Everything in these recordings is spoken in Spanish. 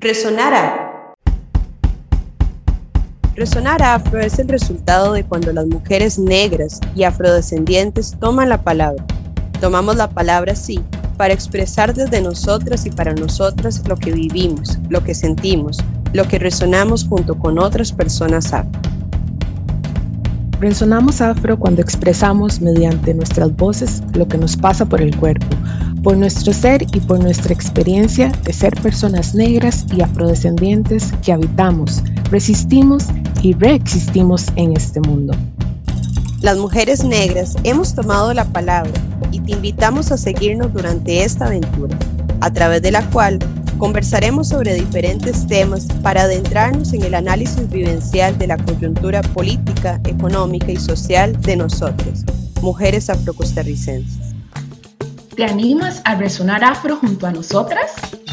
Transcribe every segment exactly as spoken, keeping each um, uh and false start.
Resonar Afro. Resonar Afro es el resultado de cuando las mujeres negras y afrodescendientes toman la palabra. Tomamos la palabra, sí, para expresar desde nosotras y para nosotras lo que vivimos, lo que sentimos, lo que resonamos junto con otras personas afro. Resonamos afro cuando expresamos mediante nuestras voces lo que nos pasa por el cuerpo, por nuestro ser y por nuestra experiencia de ser personas negras y afrodescendientes que habitamos, resistimos y reexistimos en este mundo. Las mujeres negras hemos tomado la palabra y te invitamos a seguirnos durante esta aventura, a través de la cual conversaremos sobre diferentes temas para adentrarnos en el análisis vivencial de la coyuntura política, económica y social de nosotros, mujeres afrocostarricenses. ¿Te animas a resonar afro junto a nosotras?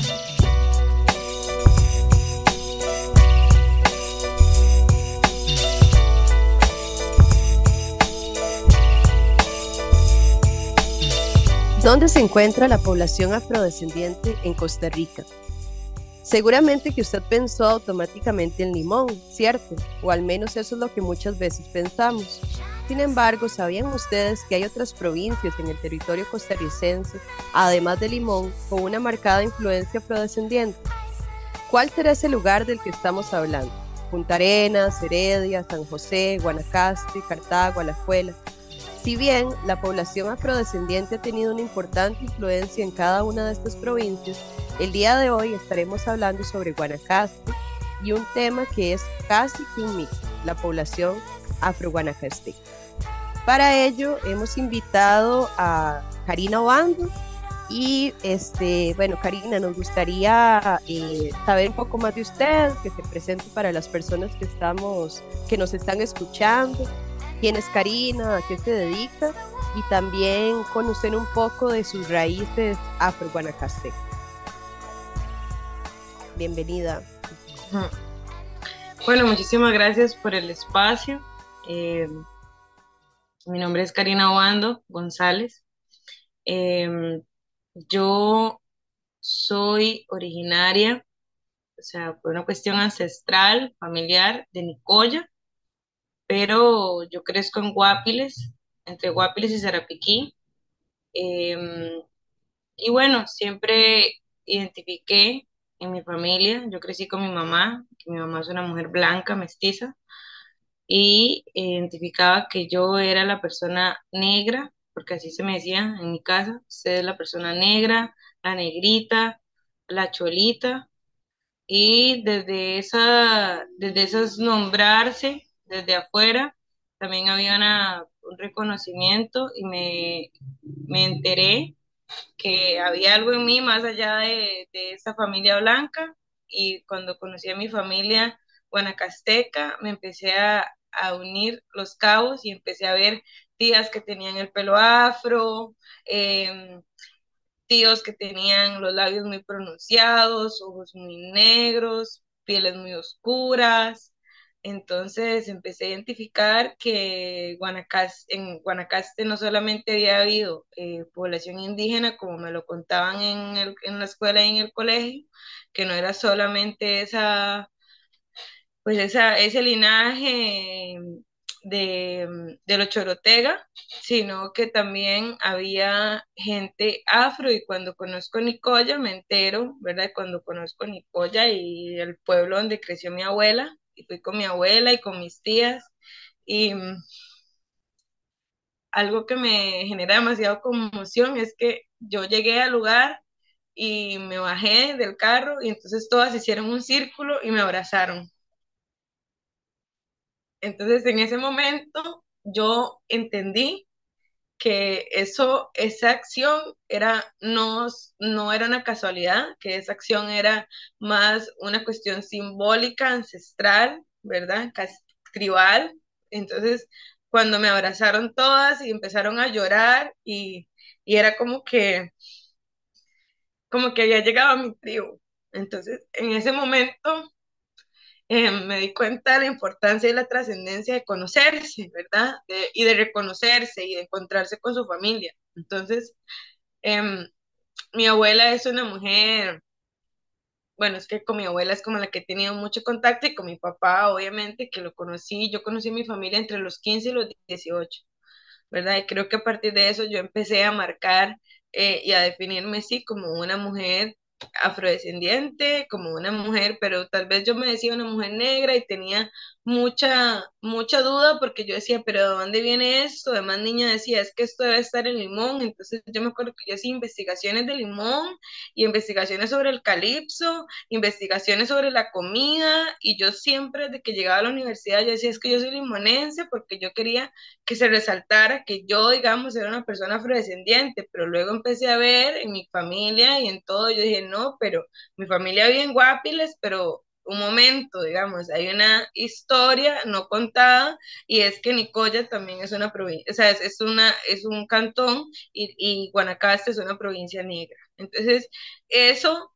¿Dónde se encuentra la población afrodescendiente en Costa Rica? Seguramente que usted pensó automáticamente en Limón, ¿cierto? O al menos eso es lo que muchas veces pensamos. Sin embargo, ¿sabían ustedes que hay otras provincias en el territorio costarricense, además de Limón, con una marcada influencia afrodescendiente? ¿Cuál será ese lugar del que estamos hablando? Punta Arenas, Heredia, San José, Guanacaste, Cartago, Alajuela. Si bien la población afrodescendiente ha tenido una importante influencia en cada una de estas provincias, el día de hoy estaremos hablando sobre Guanacaste y un tema que es casi que un mito, la población afro-guanacasteca. Para ello hemos invitado a Karina Obando y este, bueno, Karina, nos gustaría eh, saber un poco más de usted, que se presente para las personas que estamos, que nos están escuchando. ¿Quién es Karina? ¿A qué se dedica? Y también conocer un poco de sus raíces afro-guanacastecas. Bienvenida. Bueno, muchísimas gracias por el espacio. Eh, mi nombre es Karina Obando González. Eh, yo soy originaria, o sea, por una cuestión ancestral, familiar, de Nicoya, pero yo crezco en Guapiles, entre Guapiles y Sarapiquí. Eh, y bueno, siempre identifiqué en mi familia, yo crecí con mi mamá, que mi mamá es una mujer blanca, mestiza, y identificaba que yo era la persona negra, porque así se me decía en mi casa, usted es la persona negra, la negrita, la cholita, y desde esa, desde esas nombrarse, desde afuera, también había una- un reconocimiento y me, me enteré que había algo en mí más allá de, de esa familia blanca, y cuando conocí a mi familia guanacasteca me empecé a, a unir los cabos y empecé a ver tías que tenían el pelo afro, eh, tíos que tenían los labios muy pronunciados, ojos muy negros, pieles muy oscuras. Entonces empecé a identificar que Guanacaste, en Guanacaste no solamente había habido eh, población indígena, como me lo contaban en, el, en la escuela y en el colegio, que no era solamente esa, pues esa, ese linaje de, de los Chorotega, sino que también había gente afro, y cuando conozco Nicoya me entero, ¿verdad? Cuando conozco Nicoya y el pueblo donde creció mi abuela, y fui con mi abuela y con mis tías, y mm, algo que me genera demasiado conmoción es que yo llegué al lugar y me bajé del carro y entonces todas hicieron un círculo y me abrazaron. Entonces en ese momento yo entendí que eso, esa acción era, no, no era una casualidad, que esa acción era más una cuestión simbólica, ancestral, ¿verdad? Cas- tribal. Entonces, cuando me abrazaron todas y empezaron a llorar, y, y era como que, como que había llegado a mi tribu. Entonces, en ese momento eh, me di cuenta de la importancia y la trascendencia de conocerse, ¿verdad? De- y de reconocerse y de encontrarse con su familia. Entonces, eh, mi abuela es una mujer bueno, es que con mi abuela es como la que he tenido mucho contacto y con mi papá, obviamente, que lo conocí, yo conocí a mi familia entre los quince y los dieciocho, ¿verdad? Y creo que a partir de eso yo empecé a marcar eh, y a definirme, sí, como una mujer afrodescendiente, como una mujer, pero tal vez yo me decía una mujer negra y tenía mucha, mucha duda porque yo decía, pero ¿de dónde viene esto? Además, niña decía, es que esto debe estar en Limón, entonces yo me acuerdo que yo hacía investigaciones de Limón y investigaciones sobre el calipso, investigaciones sobre la comida, y yo siempre desde que llegaba a la universidad yo decía, es que yo soy limonense porque yo quería que se resaltara que yo, digamos, era una persona afrodescendiente, pero luego empecé a ver en mi familia y en todo, yo dije, no, pero mi familia vive en Guapiles, pero un momento, digamos, hay una historia no contada y es que Nicoya también es una provincia, o sea, es, es, una, es un cantón y, y Guanacaste es una provincia negra. Entonces, eso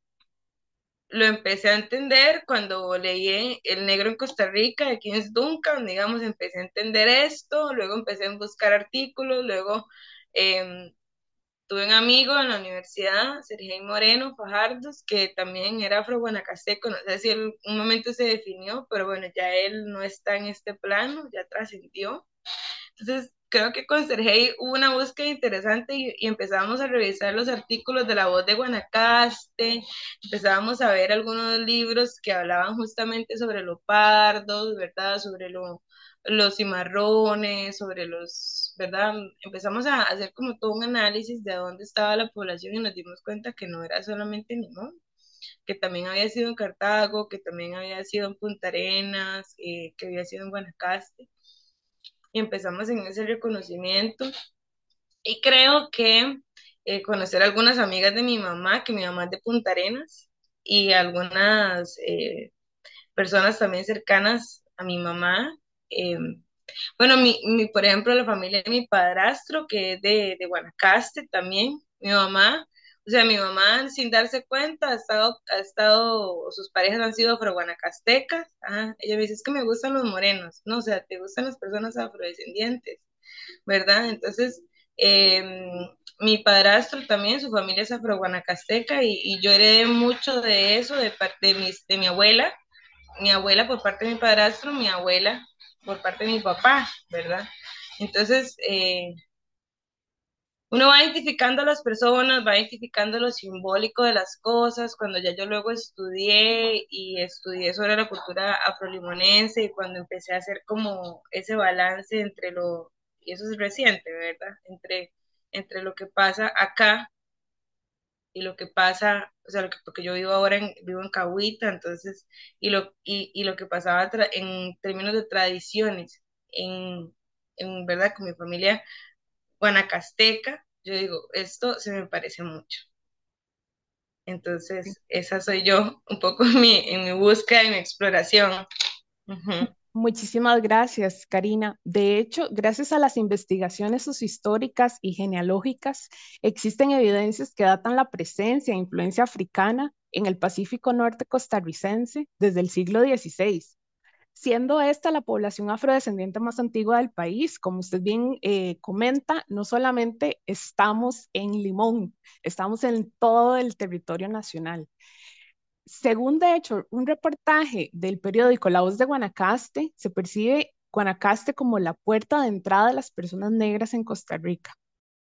lo empecé a entender cuando leí El Negro en Costa Rica de James Duncan, digamos, empecé a entender esto, luego empecé a buscar artículos, luego eh, tuve un amigo en la universidad, Sergei Moreno Fajardos, que también era afro-guanacasteco, no sé si en un momento se definió, pero bueno, ya él no está en este plano, ya trascendió. Entonces, creo que con Sergey hubo una búsqueda interesante y, y empezamos a revisar los artículos de La Voz de Guanacaste, empezábamos a ver algunos libros que hablaban justamente sobre los pardos, ¿verdad? Sobre lo, los cimarrones, sobre los, ¿verdad? Empezamos a hacer como todo un análisis de dónde estaba la población y nos dimos cuenta que no era solamente en Limón, que también había sido en Cartago, que también había sido en Punta Arenas, eh, que había sido en Guanacaste, y empezamos en ese reconocimiento. Y creo que eh, conocer a algunas amigas de mi mamá, que mi mamá es de Punta Arenas, y algunas eh, personas también cercanas a mi mamá. eh, bueno, mi, mi, por ejemplo, la familia de mi padrastro, que es de, de Guanacaste también, mi mamá, o sea, mi mamá sin darse cuenta ha estado, ha estado, sus parejas han sido afro-guanacastecas, ajá. Ella me dice, es que me gustan los morenos, no, o sea, te gustan las personas afrodescendientes, ¿verdad? Entonces, eh, mi padrastro también, su familia es afro-guanacasteca y, y yo heredé mucho de eso de parte de, mis, de mi abuela, mi abuela por parte de mi padrastro, mi abuela por parte de mi papá, ¿verdad? Entonces, eh, uno va identificando a las personas, va identificando lo simbólico de las cosas. Cuando ya yo luego estudié y estudié sobre la cultura afrolimonense y cuando empecé a hacer como ese balance entre lo, y eso es reciente, ¿verdad? Entre, entre lo que pasa acá y lo que pasa, o sea, lo que, porque yo vivo ahora en, vivo en Cahuita, entonces, y lo, y, y lo que pasaba tra- en términos de tradiciones, en, en verdad, con mi familia guanacasteca, yo digo, esto se me parece mucho. Entonces, esa soy yo, un poco en mi, en mi búsqueda y mi exploración. Ujú. Muchísimas gracias, Karina. De hecho, gracias a las investigaciones sociohistóricas y genealógicas, existen evidencias que datan la presencia e influencia africana en el Pacífico Norte costarricense desde el siglo dieciséis, siendo esta la población afrodescendiente más antigua del país. Como usted bien eh, comenta, no solamente estamos en Limón, estamos en todo el territorio nacional. Según, de hecho, un reportaje del periódico La Voz de Guanacaste, se percibe Guanacaste como la puerta de entrada de las personas negras en Costa Rica.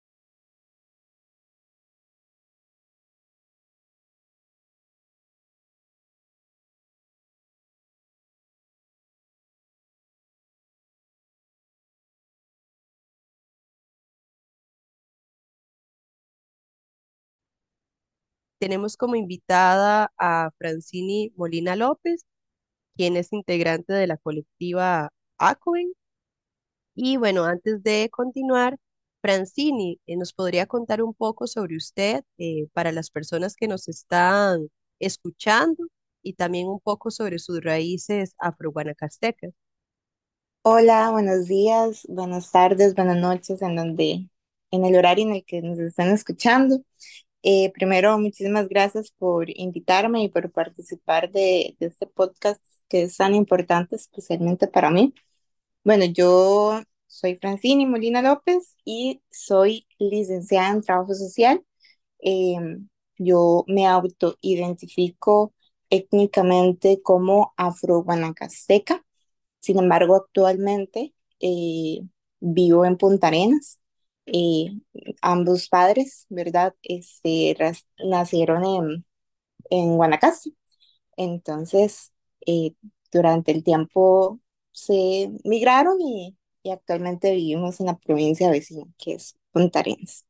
Tenemos como invitada a Francini Molina López, quien es integrante de la colectiva ACOEN. Y bueno, antes de continuar, Francini, eh, ¿nos podría contar un poco sobre usted eh, para las personas que nos están escuchando y también un poco sobre sus raíces afro-guanacastecas? Hola, buenos días, buenas tardes, buenas noches, en donde, en el horario en el que nos están escuchando. Eh, primero, muchísimas gracias por invitarme y por participar de, de este podcast que es tan importante, especialmente para mí. Bueno, yo soy Francini Molina López y soy licenciada en trabajo social. Em, yo me autoidentifico étnicamente como afro-guanacasteca. Sin embargo, actualmente eh, vivo en Punta Arenas. Eh, Ambos padres, ¿verdad? Este, ras- nacieron en, en Guanacaste. Entonces, eh, durante el tiempo se migraron y, y actualmente vivimos en la provincia vecina, que es Punta Arenas.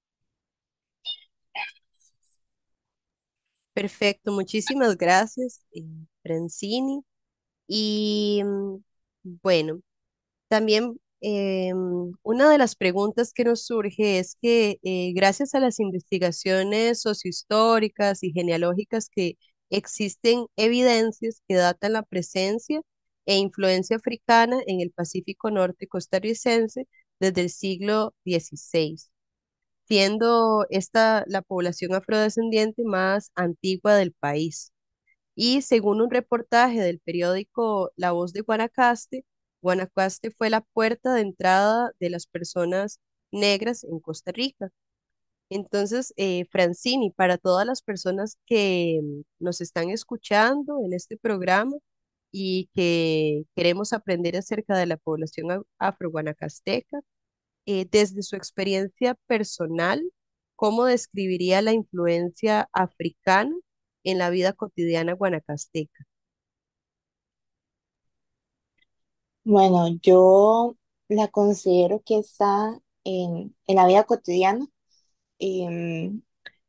Perfecto, muchísimas gracias, eh, Francini. Y mm, bueno, también eh, una de las preguntas que nos surge es que eh, gracias a las investigaciones sociohistóricas y genealógicas que existen evidencias que datan la presencia e influencia africana en el Pacífico Norte costarricense desde el siglo dieciséis, siendo esta la población afrodescendiente más antigua del país. Y según un reportaje del periódico La Voz de Guanacaste, Guanacaste fue la puerta de entrada de las personas negras en Costa Rica. Entonces, eh, Francini, para todas las personas que mm, nos están escuchando en este programa y que queremos aprender acerca de la población af- afroguanacasteca, eh, desde su experiencia personal, ¿cómo describiría la influencia africana en la vida cotidiana guanacasteca? Bueno, yo la considero que está en, en la vida cotidiana. Em,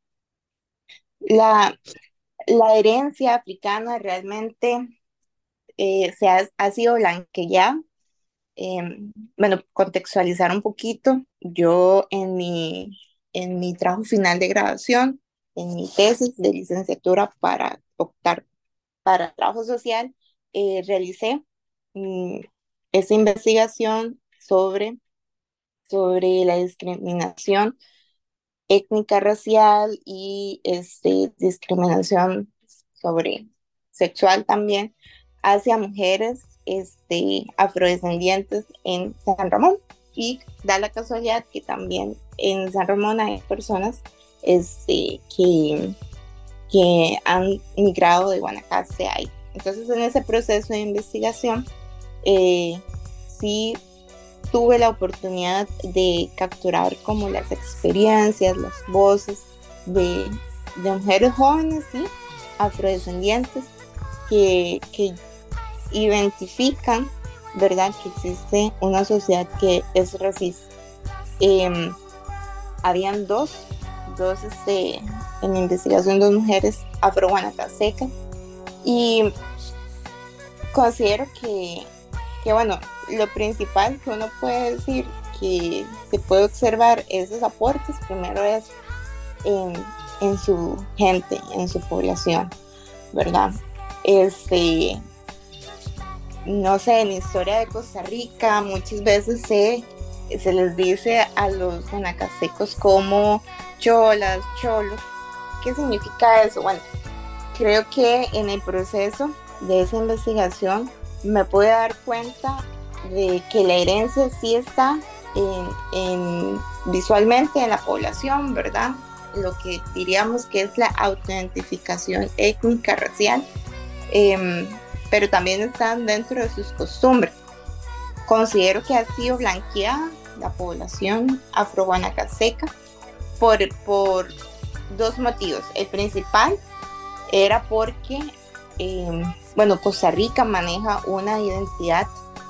la, la herencia africana realmente eh, se ha, ha sido blanqueada. Em, bueno, contextualizar un poquito, yo en mi, en mi trabajo final de graduación, en mi tesis de licenciatura para optar para trabajo social, eh, realicé mm, esa investigación sobre, sobre la discriminación étnica, racial y este, discriminación sobre sexual también hacia mujeres este, afrodescendientes en San Ramón. Y da la casualidad que también en San Ramón hay personas este, que, que han migrado de Guanacaste ahí. Entonces, en ese proceso de investigación, eh, sí tuve la oportunidad de capturar como las experiencias, las voces de, de mujeres jóvenes, ¿sí? Afrodescendientes que, que identifican, ¿verdad?, que existe una sociedad que es racista. Eh, Habían dos, dos este, en mi investigación, dos mujeres afro-guanacastecas y considero que, que, bueno, lo principal que uno puede decir que se puede observar esos aportes, primero es en, en su gente, en su población, ¿verdad? Este, no sé, en la historia de Costa Rica muchas veces se, se les dice a los guanacastecos como cholas, cholos. ¿Qué significa eso? Bueno, creo que en el proceso de esa investigación me pude dar cuenta de que la herencia sí está en, en, visualmente en la población, ¿verdad? Lo que diríamos que es la autoidentificación étnica racial, eh, pero también están dentro de sus costumbres. Considero que ha sido blanqueada la población afro-guanacasteca por, por dos motivos. El principal era porque, eh, bueno, Costa Rica maneja una identidad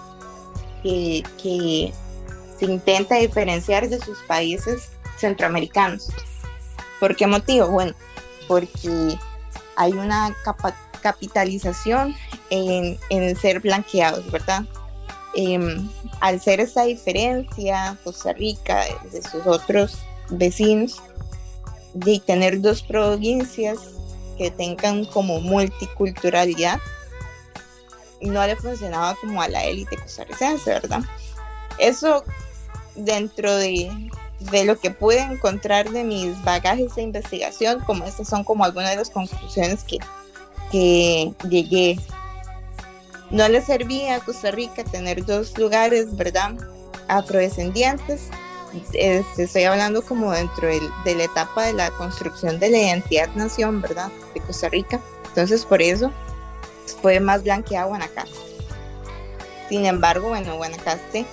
que, que se intenta diferenciar de sus países centroamericanos. ¿Por qué motivo? Bueno, porque hay una capa- capitalización en, en ser blanqueados, ¿verdad? Eh, al ser esta diferencia, Costa Rica de sus otros vecinos, de tener dos provincias que tengan como multiculturalidad, no le funcionaba como a la élite costarricense, ¿verdad? Eso dentro de, de lo que pude encontrar de mis bagajes de investigación, como estas son como algunas de las conclusiones que, que llegué. No le servía a Costa Rica tener dos lugares, ¿verdad?, afrodescendientes. Este, estoy hablando como dentro del, de la etapa de la construcción de la identidad nación, ¿verdad?, de Costa Rica. Entonces, por eso fue más blanqueada Guanacaste. Sin embargo, bueno, Guanacaste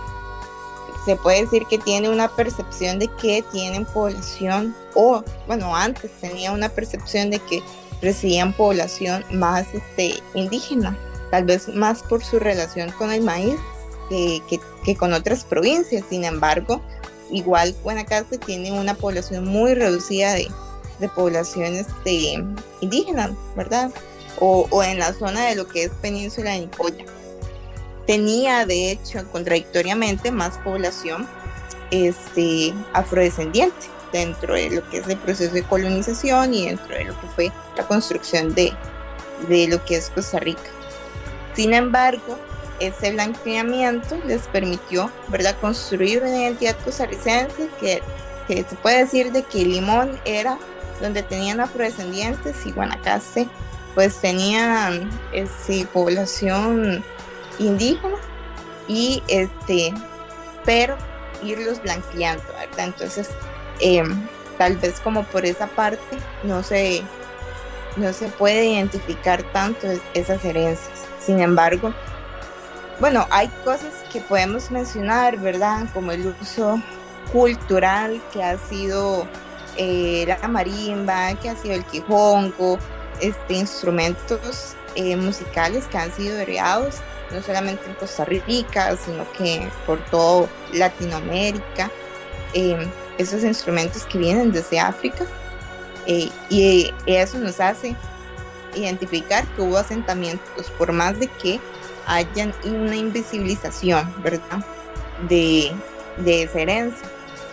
se puede decir que tiene una percepción de que tienen población, o bueno, antes tenía una percepción de que recibían población más este, indígena, tal vez más por su relación con el maíz que, que, que con otras provincias. Sin embargo, igual Guanacaste tiene una población muy reducida de, de poblaciones de, indígenas, ¿verdad? O, o en la zona de lo que es Península de Nicoya. Tenía, de hecho, contradictoriamente, más población este, afrodescendiente dentro de lo que es el proceso de colonización y dentro de lo que fue la construcción de, de lo que es Costa Rica. Sin embargo, ese blanqueamiento les permitió, ¿verdad?, construir una identidad costarricense que, que se puede decir de que Limón era donde tenían afrodescendientes y Guanacaste pues tenían este, población indígena y este, pero irlos blanqueando, ¿verdad? Entonces, eh, tal vez como por esa parte no se, no se puede identificar tanto esas herencias. Sin embargo, bueno, hay cosas que podemos mencionar, ¿verdad? Como el uso cultural que ha sido eh, la marimba, que ha sido el quijongo, este, instrumentos eh, musicales que han sido heredados no solamente en Costa Rica, sino que por toda Latinoamérica, eh, esos instrumentos que vienen desde África, eh, y eso nos hace identificar que hubo asentamientos, por más de que hayan una invisibilización, ¿verdad?, de, de esa herencia.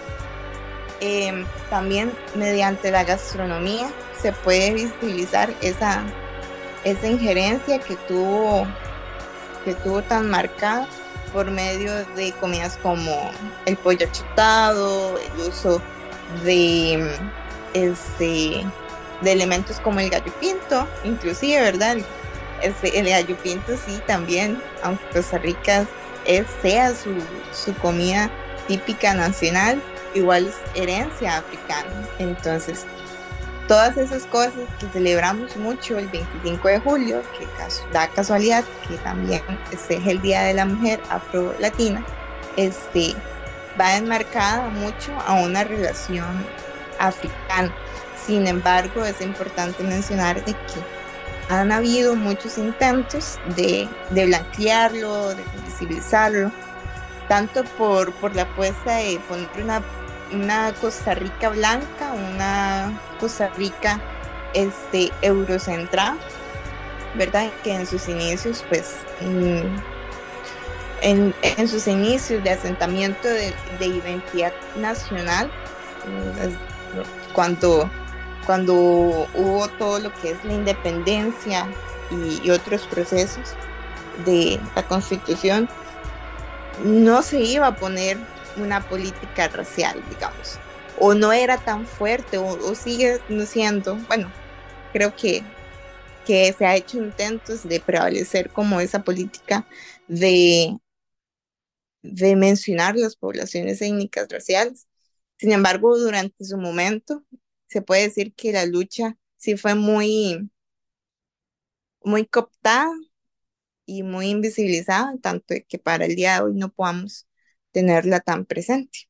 Eh, también mediante la gastronomía se puede visibilizar esa, esa injerencia que tuvo que tuvo tan marcada por medio de comidas como el pollo achatado, el uso de, este, de elementos como el gallo pinto, inclusive, ¿verdad? Este, el gallo pinto sí también, aunque Costa Rica es, sea su, su comida típica nacional, igual es herencia africana. Entonces, todas esas cosas que celebramos mucho el veinticinco de julio, que da casualidad que también este es el Día de la Mujer Afro-Latina, este, va enmarcada mucho a una relación africana. Sin embargo, es importante mencionar de que han habido muchos intentos de, de blanquearlo, de visibilizarlo, tanto por, por la apuesta de poner una una Costa Rica blanca, una Costa Rica este, eurocentrada, ¿verdad? Que en sus inicios, pues, en, en sus inicios de asentamiento de, de identidad nacional, cuando, cuando hubo todo lo que es la independencia y, y otros procesos de la Constitución, no se iba a poner una política racial, digamos, o no era tan fuerte, o, o sigue no siendo, bueno, creo que, que se ha hecho intentos de prevalecer como esa política de, de mencionar las poblaciones étnicas raciales. Sin embargo, durante su momento, se puede decir que la lucha sí fue muy, muy cooptada y muy invisibilizada, tanto que para el día de hoy no podamos tenerla tan presente.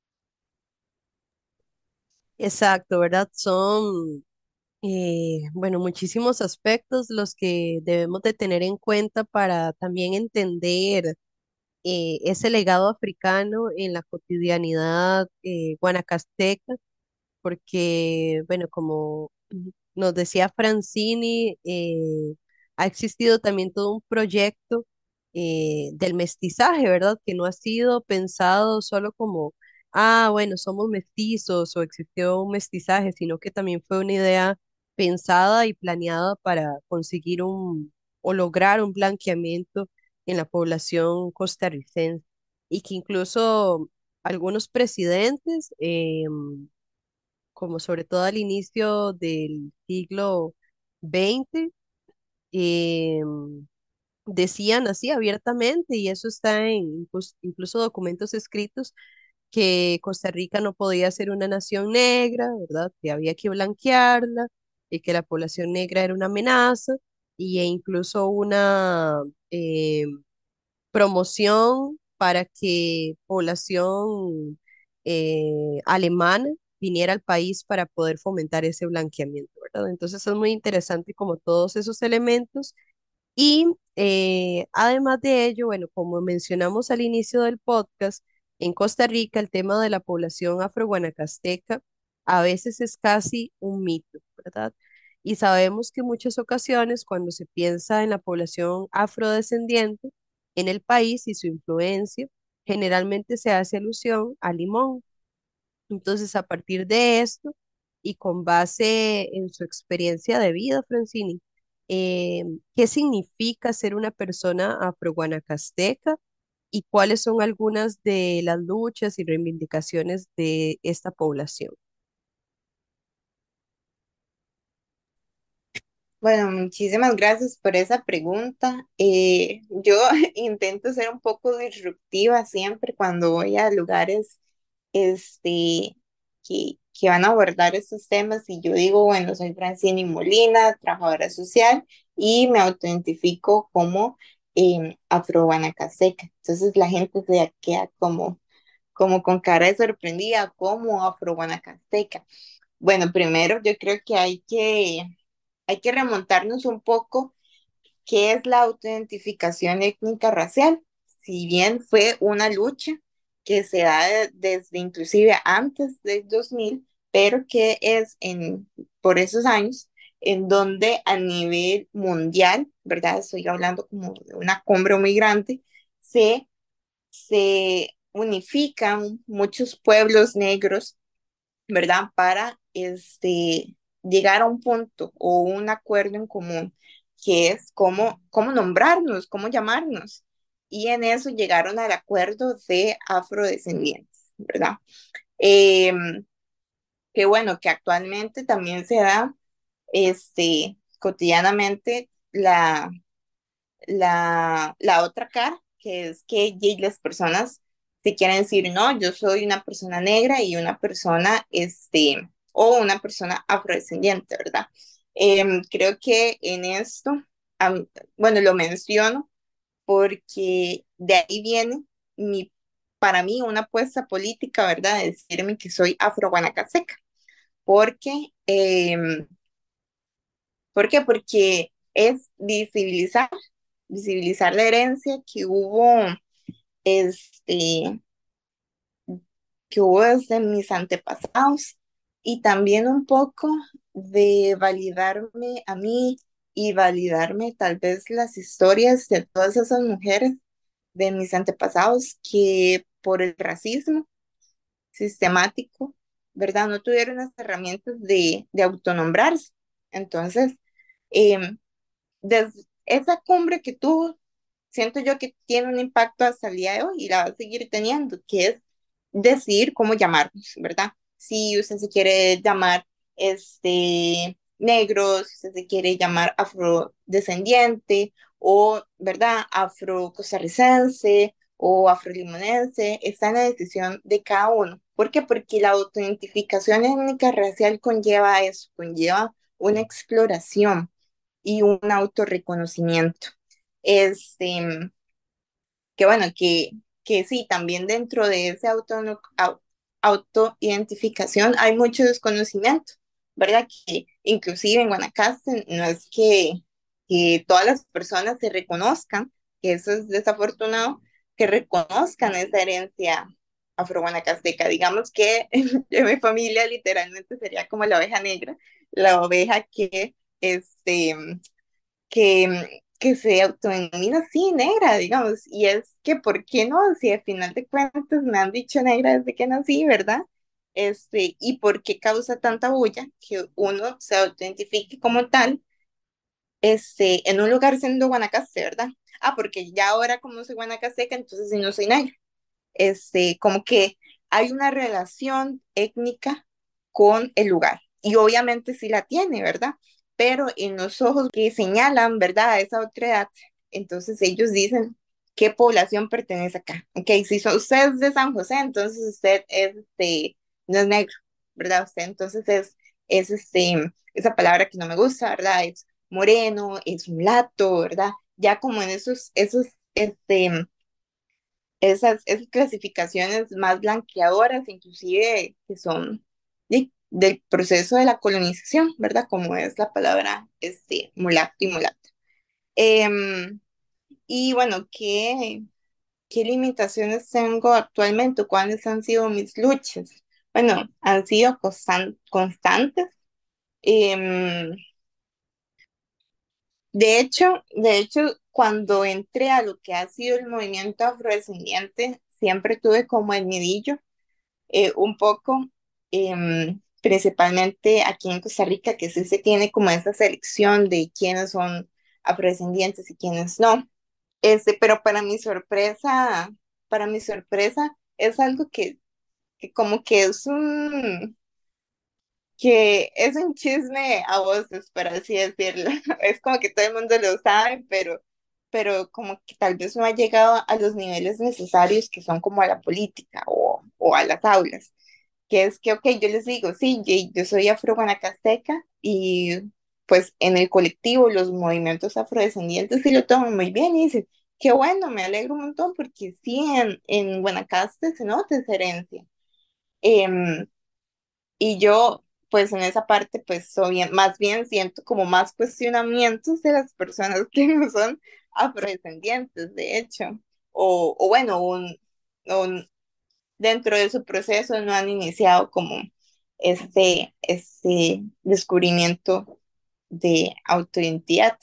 Exacto, ¿verdad? Son, eh, bueno, muchísimos aspectos los que debemos de tener en cuenta para también entender eh, ese legado africano en la cotidianidad eh, guanacasteca, porque, bueno, como nos decía Francini, eh, ha existido también todo un proyecto eh, del mestizaje, ¿verdad? Que no ha sido pensado solo como, ah, bueno, somos mestizos o existió un mestizaje, sino que también fue una idea pensada y planeada para conseguir un o lograr un blanqueamiento en la población costarricense y que incluso algunos presidentes, em, como sobre todo al inicio del siglo veinte, em, decían así abiertamente, y eso está en inclus- incluso documentos escritos, que Costa Rica no podía ser una nación negra, ¿verdad? Que había que blanquearla, y que la población negra era una amenaza y, e incluso una eh, promoción para que población eh, alemana viniera al país para poder fomentar ese blanqueamiento, ¿verdad? Entonces es muy interesante como todos esos elementos y eh, además de ello, bueno, como mencionamos al inicio del podcast, en Costa Rica el tema de la población afroguanacasteca a veces es casi un mito, ¿verdad? Y sabemos que en muchas ocasiones cuando se piensa en la población afrodescendiente en el país y su influencia, generalmente se hace alusión a Limón. Entonces, a partir de esto y con base en su experiencia de vida, Francini, eh, ¿qué significa ser una persona afroguanacasteca y cuáles son algunas de las luchas y reivindicaciones de esta población? Bueno, muchísimas gracias por esa pregunta. Eh, yo intento ser un poco disruptiva siempre cuando voy a lugares este, que, que van a abordar estos temas y yo digo, bueno, soy Francini Molina, trabajadora social y me autoidentifico como eh, afro-guanacasteca. Entonces la gente se queda como, como con cara de sorprendida, como afro-guanacasteca. Bueno, primero yo creo que hay que hay que remontarnos un poco qué es la autoidentificación étnica racial. Si bien fue una lucha que se da de- desde inclusive antes del dos mil, pero que es en, por esos años en donde a nivel mundial, ¿verdad? Estoy hablando como de una cumbre muy grande, se, se unifican muchos pueblos negros, ¿verdad? Para este, llegar a un punto o un acuerdo en común, que es cómo, cómo nombrarnos, cómo llamarnos. Y en eso llegaron al acuerdo de afrodescendientes, ¿verdad? Eh, que bueno, que actualmente también se da este, cotidianamente la, la, la otra cara, que es que y las personas se quieren decir, no, yo soy una persona negra y una persona, este, o una persona afrodescendiente, ¿verdad? Em, creo que en esto, am- bueno, lo menciono porque de ahí viene mi, para mí, una apuesta política, ¿verdad? De decirme que soy afro-guanacasteca, porque, em, ¿por qué? Porque es visibilizar visibilizar la herencia que hubo, este, que hubo desde mis antepasados y también un poco de validarme a mí y validarme tal vez las historias de todas esas mujeres de mis antepasados que por el racismo sistemático, ¿verdad? No tuvieron las herramientas de, de autonombrarse. Entonces, eh, desde esa cumbre que tuvo, siento yo que tiene un impacto hasta el día de hoy y la va a seguir teniendo, que es decidir cómo llamarnos, ¿verdad? Si usted se quiere llamar este negro, si usted se quiere llamar afrodescendiente o, ¿verdad? Afro-costarricense o afrolimonense, está en la decisión de cada uno. ¿Por qué? Porque la autoidentificación étnica racial conlleva eso, conlleva una exploración y un autorreconocimiento. Este, que bueno, que, que sí, también dentro de esa auto, au- autoidentificación hay mucho desconocimiento, ¿verdad? Que inclusive en Guanacaste no es que, que todas las personas se reconozcan, que eso es desafortunado, que reconozcan esa herencia afro-guanacasteca. Digamos que en mi familia literalmente sería como la oveja negra, la oveja que este, que, que se autodenomina así, negra, digamos, y es que, ¿por qué no? Si al final de cuentas me han dicho negra desde que nací, ¿verdad? Este, y por qué causa tanta bulla que uno se autoidentifique como tal, este, en un lugar siendo Guanacaste, ¿verdad? Ah, porque ya ahora como soy guanacasteca, entonces sí no soy negra. Este, como que hay una relación étnica con el lugar. Y obviamente sí la tiene, ¿verdad? Pero en los ojos que señalan, ¿verdad? A esa otra edad, entonces ellos dicen qué población pertenece acá. Ok, si son, usted es de San José, entonces usted es de, no es negro, ¿verdad? Usted entonces es es este, esa palabra que no me gusta, ¿verdad? Es moreno, es mulato, ¿verdad? Ya como en esos, esos, este, esas, esas clasificaciones más blanqueadoras, inclusive que son de- del proceso de la colonización, ¿verdad? Como es la palabra este, mulato y mulata. Em, y bueno, ¿qué, qué limitaciones tengo actualmente? ¿Cuáles han sido mis luchas? Bueno, han sido constan- constantes. Em, de hecho, de hecho, cuando entré a lo que ha sido el movimiento afrodescendiente, siempre tuve como el nidillo eh, un poco, em, principalmente aquí en Costa Rica, que sí se tiene como esa selección de quiénes son afrodescendientes y quiénes no. Este, pero para mi sorpresa, para mi sorpresa, es algo que, que como que es un, que es un chisme a voces, por así decirlo. Es como que todo el mundo lo sabe, pero, pero como que tal vez no ha llegado a los niveles necesarios que son como a la política o, o a las aulas. Que es que, ok, yo les digo, sí, yo, yo soy afro-guanacasteca y pues en el colectivo los movimientos afrodescendientes sí lo toman muy bien y dicen, qué bueno, me alegro un montón porque sí, en, en Guanacaste se nota esa herencia. Em, y yo, pues en esa parte, pues soy bien- más bien siento como más cuestionamientos de las personas que no son afrodescendientes, de hecho. O, o bueno, un, un- dentro de su proceso no han iniciado como este, este descubrimiento de autoidentidad.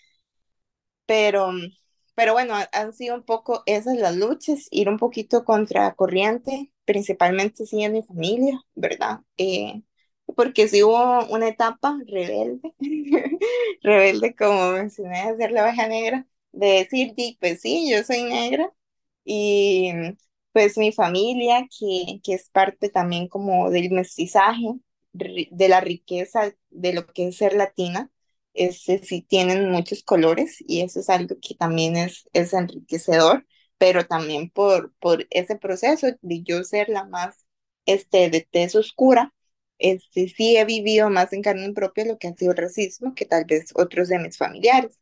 Pero, pero bueno, ha- han sido un poco esas las luchas, ir un poquito contra corriente, principalmente sí en mi familia, ¿verdad? Eh, porque sí hubo una etapa rebelde, rebelde como mencioné, de ser la oveja negra, de decir, "Di, pues sí, yo soy negra y pues mi familia, que, que es parte también como del mestizaje, ri- de la riqueza de lo que es ser latina, este, sí tienen muchos colores y eso es algo que también es, es enriquecedor, pero también por, por ese proceso de yo ser la más este, de tez oscura, este, sí he vivido más en carne propia lo que ha sido el racismo que tal vez otros de mis familiares.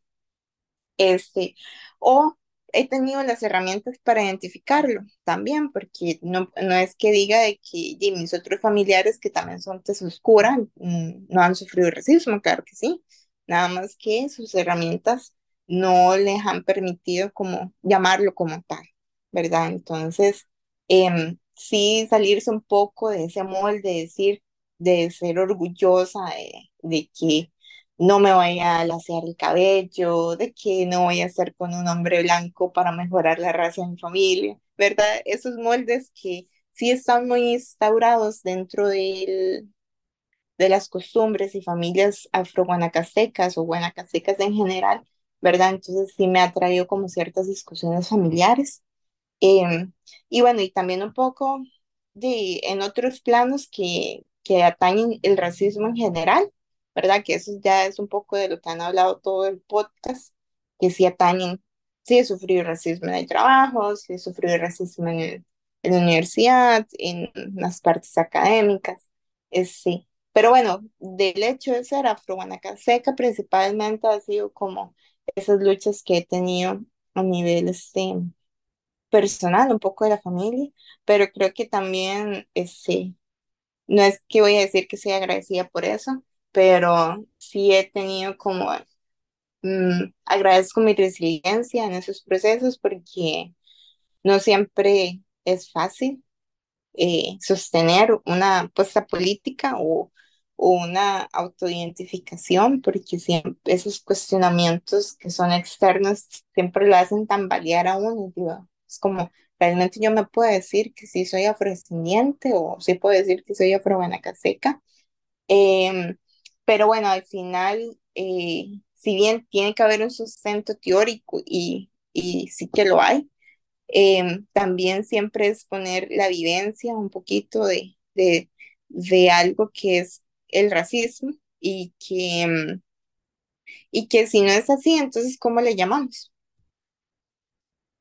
Este, o he tenido las herramientas para identificarlo también, porque no, no es que diga de que y mis otros familiares que también son tez oscura mm, no han sufrido racismo, claro que sí, nada más que sus herramientas no les han permitido como llamarlo como tal, ¿verdad? Entonces, em, sí salirse un poco de ese molde, de decir, de ser orgullosa de, de que no me voy a lasear el cabello, de que no voy a estar con un hombre blanco para mejorar la raza en mi familia, ¿verdad? Esos moldes que sí están muy instaurados dentro del- de las costumbres y familias afro-guanacastecas o guanacastecas en general, ¿verdad? Entonces sí me ha traído como ciertas discusiones familiares. Em, y bueno, y también un poco de, en otros planos que, que atañen el racismo en general, ¿verdad? Que eso ya es un poco de lo que han hablado todo el podcast, que sí atañen, sí he sufrido racismo en el trabajo, sí he sufrido racismo en, el- en la universidad, en las partes académicas, es, sí. Pero bueno, del hecho de ser afro-guanacasteca principalmente ha sido como esas luchas que he tenido a nivel este, personal, un poco de la familia, pero creo que también, este, no es que voy a decir que soy agradecida por eso, pero sí he tenido como, mm, agradezco mi resiliencia en esos procesos porque no siempre es fácil eh, sostener una puesta política o, o una autoidentificación, porque siempre esos cuestionamientos que son externos siempre lo hacen tambalear a uno. Digo, es como, realmente yo me puedo decir que sí soy afrodescendiente o sí puedo decir que soy afro-guanacasteca. Em, pero bueno, al final, eh, si bien tiene que haber un sustento teórico y, y sí que lo hay, Em, también siempre es poner la vivencia un poquito de, de, de algo que es el racismo y que, em, y que si no es así, entonces, ¿cómo le llamamos?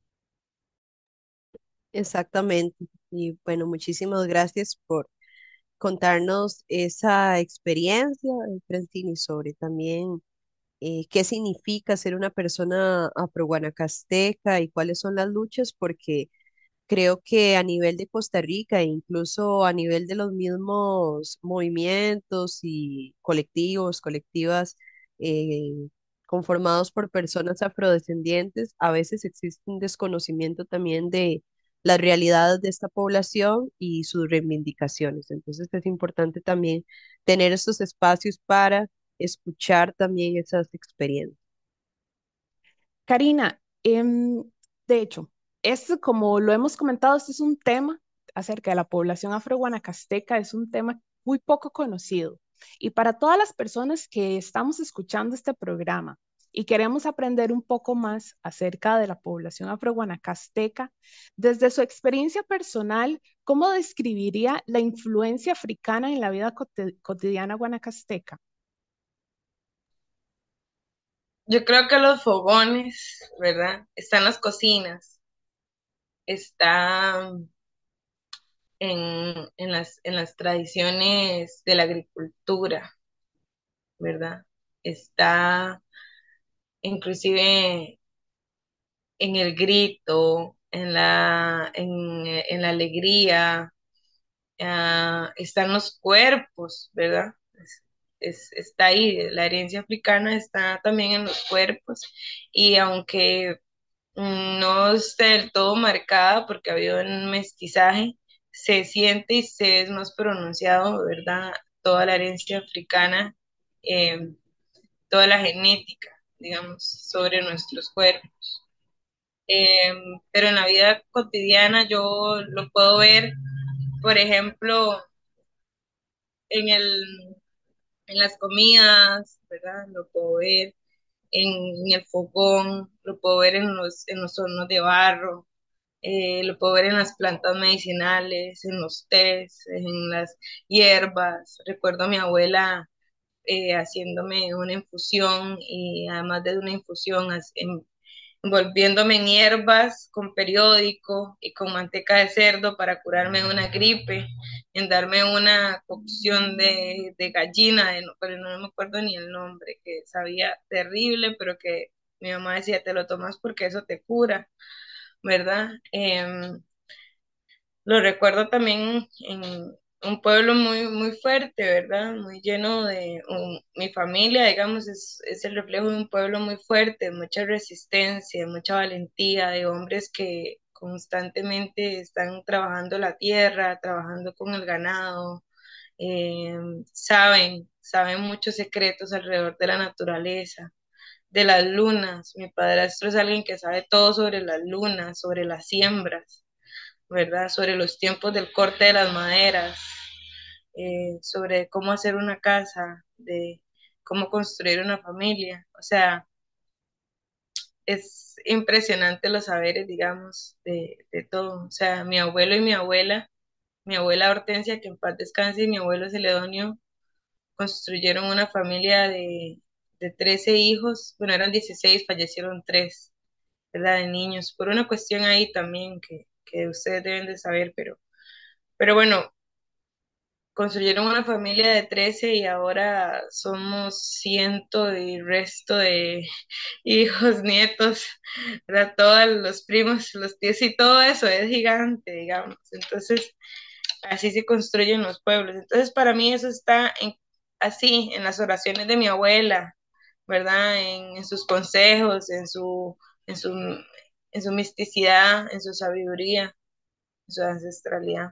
Exactamente. Y bueno, muchísimas gracias por contarnos esa experiencia, eh, Francini, sobre también eh, qué significa ser una persona afroguanacasteca y cuáles son las luchas, porque creo que a nivel de Costa Rica e incluso a nivel de los mismos movimientos y colectivos, colectivas eh, conformados por personas afrodescendientes, a veces existe un desconocimiento también de las realidades de esta población y sus reivindicaciones. Entonces es importante también tener estos espacios para escuchar también esas experiencias. Karina, em, de hecho, es como lo hemos comentado, este es un tema acerca de la población afro-guanacasteca, es un tema muy poco conocido. Y para todas las personas que estamos escuchando este programa y queremos aprender un poco más acerca de la población afro-guanacasteca, desde su experiencia personal, ¿cómo describiría la influencia africana en la vida cote- cotidiana guanacasteca? Yo creo que los fogones, ¿verdad? Están las cocinas, está en, en las, en las tradiciones de la agricultura, ¿verdad? Está inclusive en el grito, en la, en, en la alegría, ah, están los cuerpos, ¿verdad? Es- es- está ahí, la herencia africana está también en los cuerpos y aunque mm, no esté del todo marcada porque ha habido un mestizaje, se siente y se es más pronunciado, ¿verdad? Toda la herencia africana, eh, toda la genética, digamos, sobre nuestros cuerpos. Eh, pero en la vida cotidiana yo lo puedo ver, por ejemplo, en el, en las comidas, ¿verdad? Lo puedo ver en, en el fogón, lo puedo ver en los, en los hornos de barro, eh, lo puedo ver en las plantas medicinales, en los tés, en las hierbas. Recuerdo a mi abuela eh, haciéndome una infusión y además de una infusión, envolviéndome en hierbas con periódico y con manteca de cerdo para curarme de una gripe, en darme una cocción de, de gallina, de, no, pero no me acuerdo ni el nombre, que sabía terrible, pero que mi mamá decía, te lo tomas porque eso te cura, ¿verdad? Em, lo recuerdo también en un pueblo muy, muy fuerte, ¿verdad? Muy lleno de... un- mi familia, digamos, es, es el reflejo de un pueblo muy fuerte, mucha resistencia, mucha valentía, de hombres que constantemente están trabajando la tierra, trabajando con el ganado, eh, saben, saben muchos secretos alrededor de la naturaleza, de las lunas. Mi padrastro es alguien que sabe todo sobre las lunas, sobre las siembras, ¿verdad? Sobre los tiempos del corte de las maderas, eh, sobre cómo hacer una casa, de cómo construir una familia. O sea, es impresionante los saberes, digamos, de, de todo. O sea, mi abuelo y mi abuela, mi abuela Hortensia, que en paz descanse, y mi abuelo Celedonio construyeron una familia de, de trece hijos, bueno, eran dieciséis, fallecieron tres, ¿verdad? De niños, por una cuestión ahí también que, que ustedes deben de saber, pero, pero bueno, construyeron una familia de trece y ahora somos ciento y resto de hijos, nietos, ¿verdad? Todos los primos, los tíos y todo eso es gigante, digamos. Entonces, así se construyen los pueblos. Entonces, para mí eso está en, así, en las oraciones de mi abuela, ¿verdad? En, en sus consejos, en su, en su, en su misticidad, en su sabiduría, en su ancestralidad.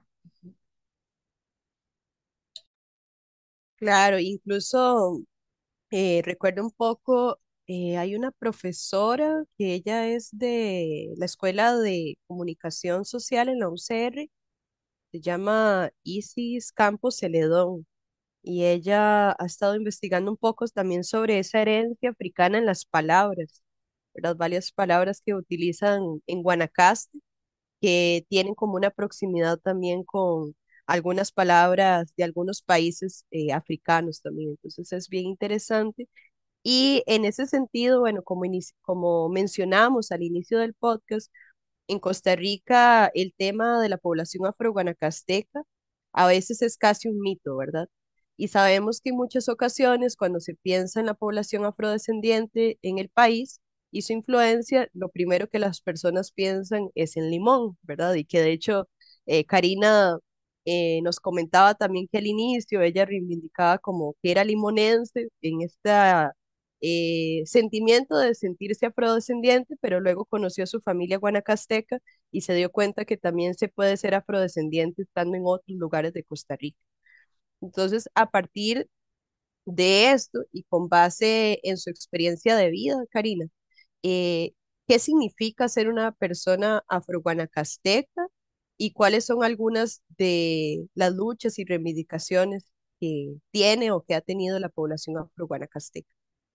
Claro, incluso eh, recuerdo un poco, eh, hay una profesora que ella es de la Escuela de Comunicación Social en la U C R, se llama Isis Campos Celedón, y ella ha estado investigando un poco también sobre esa herencia africana en las palabras, las varias palabras que utilizan en Guanacaste, que tienen como una proximidad también con algunas palabras de algunos países eh, africanos también. Entonces es bien interesante. Y en ese sentido, bueno, como, inici- como mencionamos al inicio del podcast, en Costa Rica el tema de la población afroguanacasteca a veces es casi un mito, ¿verdad? Y sabemos que en muchas ocasiones, cuando se piensa en la población afrodescendiente en el país y su influencia, lo primero que las personas piensan es en Limón, ¿verdad? Y que de hecho, eh, Karina eh, nos comentaba también que al inicio ella reivindicaba como que era limonense en este sentimiento de sentirse afrodescendiente, pero luego conoció a su familia guanacasteca y se dio cuenta que también se puede ser afrodescendiente estando en otros lugares de Costa Rica. Entonces, a partir de esto y con base en su experiencia de vida, Karina, eh, ¿qué significa ser una persona afroguanacasteca y cuáles son algunas de las luchas y reivindicaciones que tiene o que ha tenido la población afroguanacasteca?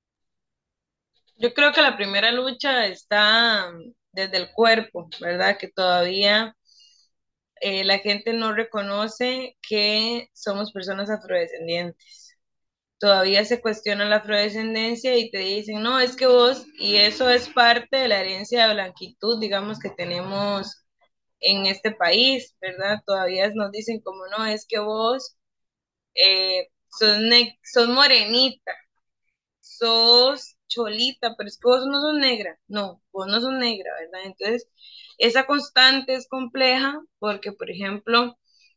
Yo creo que la primera lucha está desde el cuerpo, ¿verdad? Que todavía eh, la gente no reconoce que somos personas afrodescendientes. Todavía se cuestiona la afrodescendencia y te dicen, no, es que vos, y eso es parte de la herencia de blanquitud, digamos, que tenemos en este país, ¿verdad? Todavía nos dicen como, no, es que vos eh, sos, ne sos morenita, sos cholita, pero es que vos no sos negra, no, vos no sos negra, ¿verdad? Entonces, esa constante es compleja porque, por ejemplo,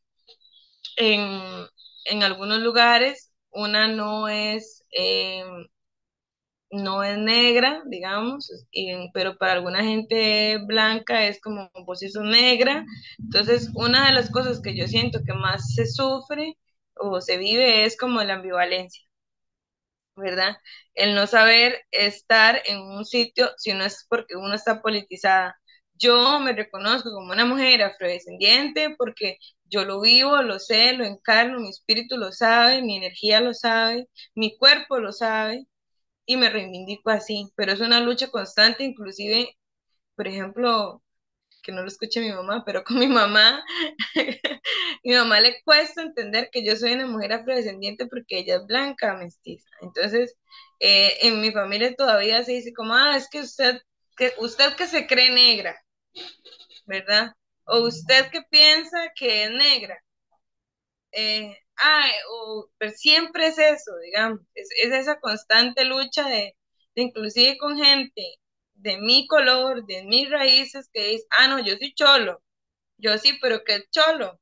en, en algunos lugares una no es, eh, no es negra, digamos, y- pero para alguna gente blanca es como vos sí sos negra. Entonces, una de las cosas que yo siento que más se sufre o se vive es como la ambivalencia, ¿verdad? El no saber estar en un sitio si no es porque uno está politizada. Yo me reconozco como una mujer afrodescendiente porque yo lo vivo, lo sé, lo encarno, mi espíritu lo sabe, mi energía lo sabe, mi cuerpo lo sabe y me reivindico así, pero es una lucha constante, inclusive, por ejemplo, que no lo escuche mi mamá, pero con mi mamá, mi mamá le cuesta entender que yo soy una mujer afrodescendiente porque ella es blanca, mestiza. Entonces, eh, en mi familia todavía se dice como, ah, es que usted, que usted que se cree negra, ¿verdad? O usted que piensa que es negra. Eh, ah, o, pero siempre es eso, digamos, es, es esa constante lucha de, de inclusive con gente de mi color, de mis raíces, que dice, ah, no, yo soy cholo, yo sí, pero ¿qué es cholo?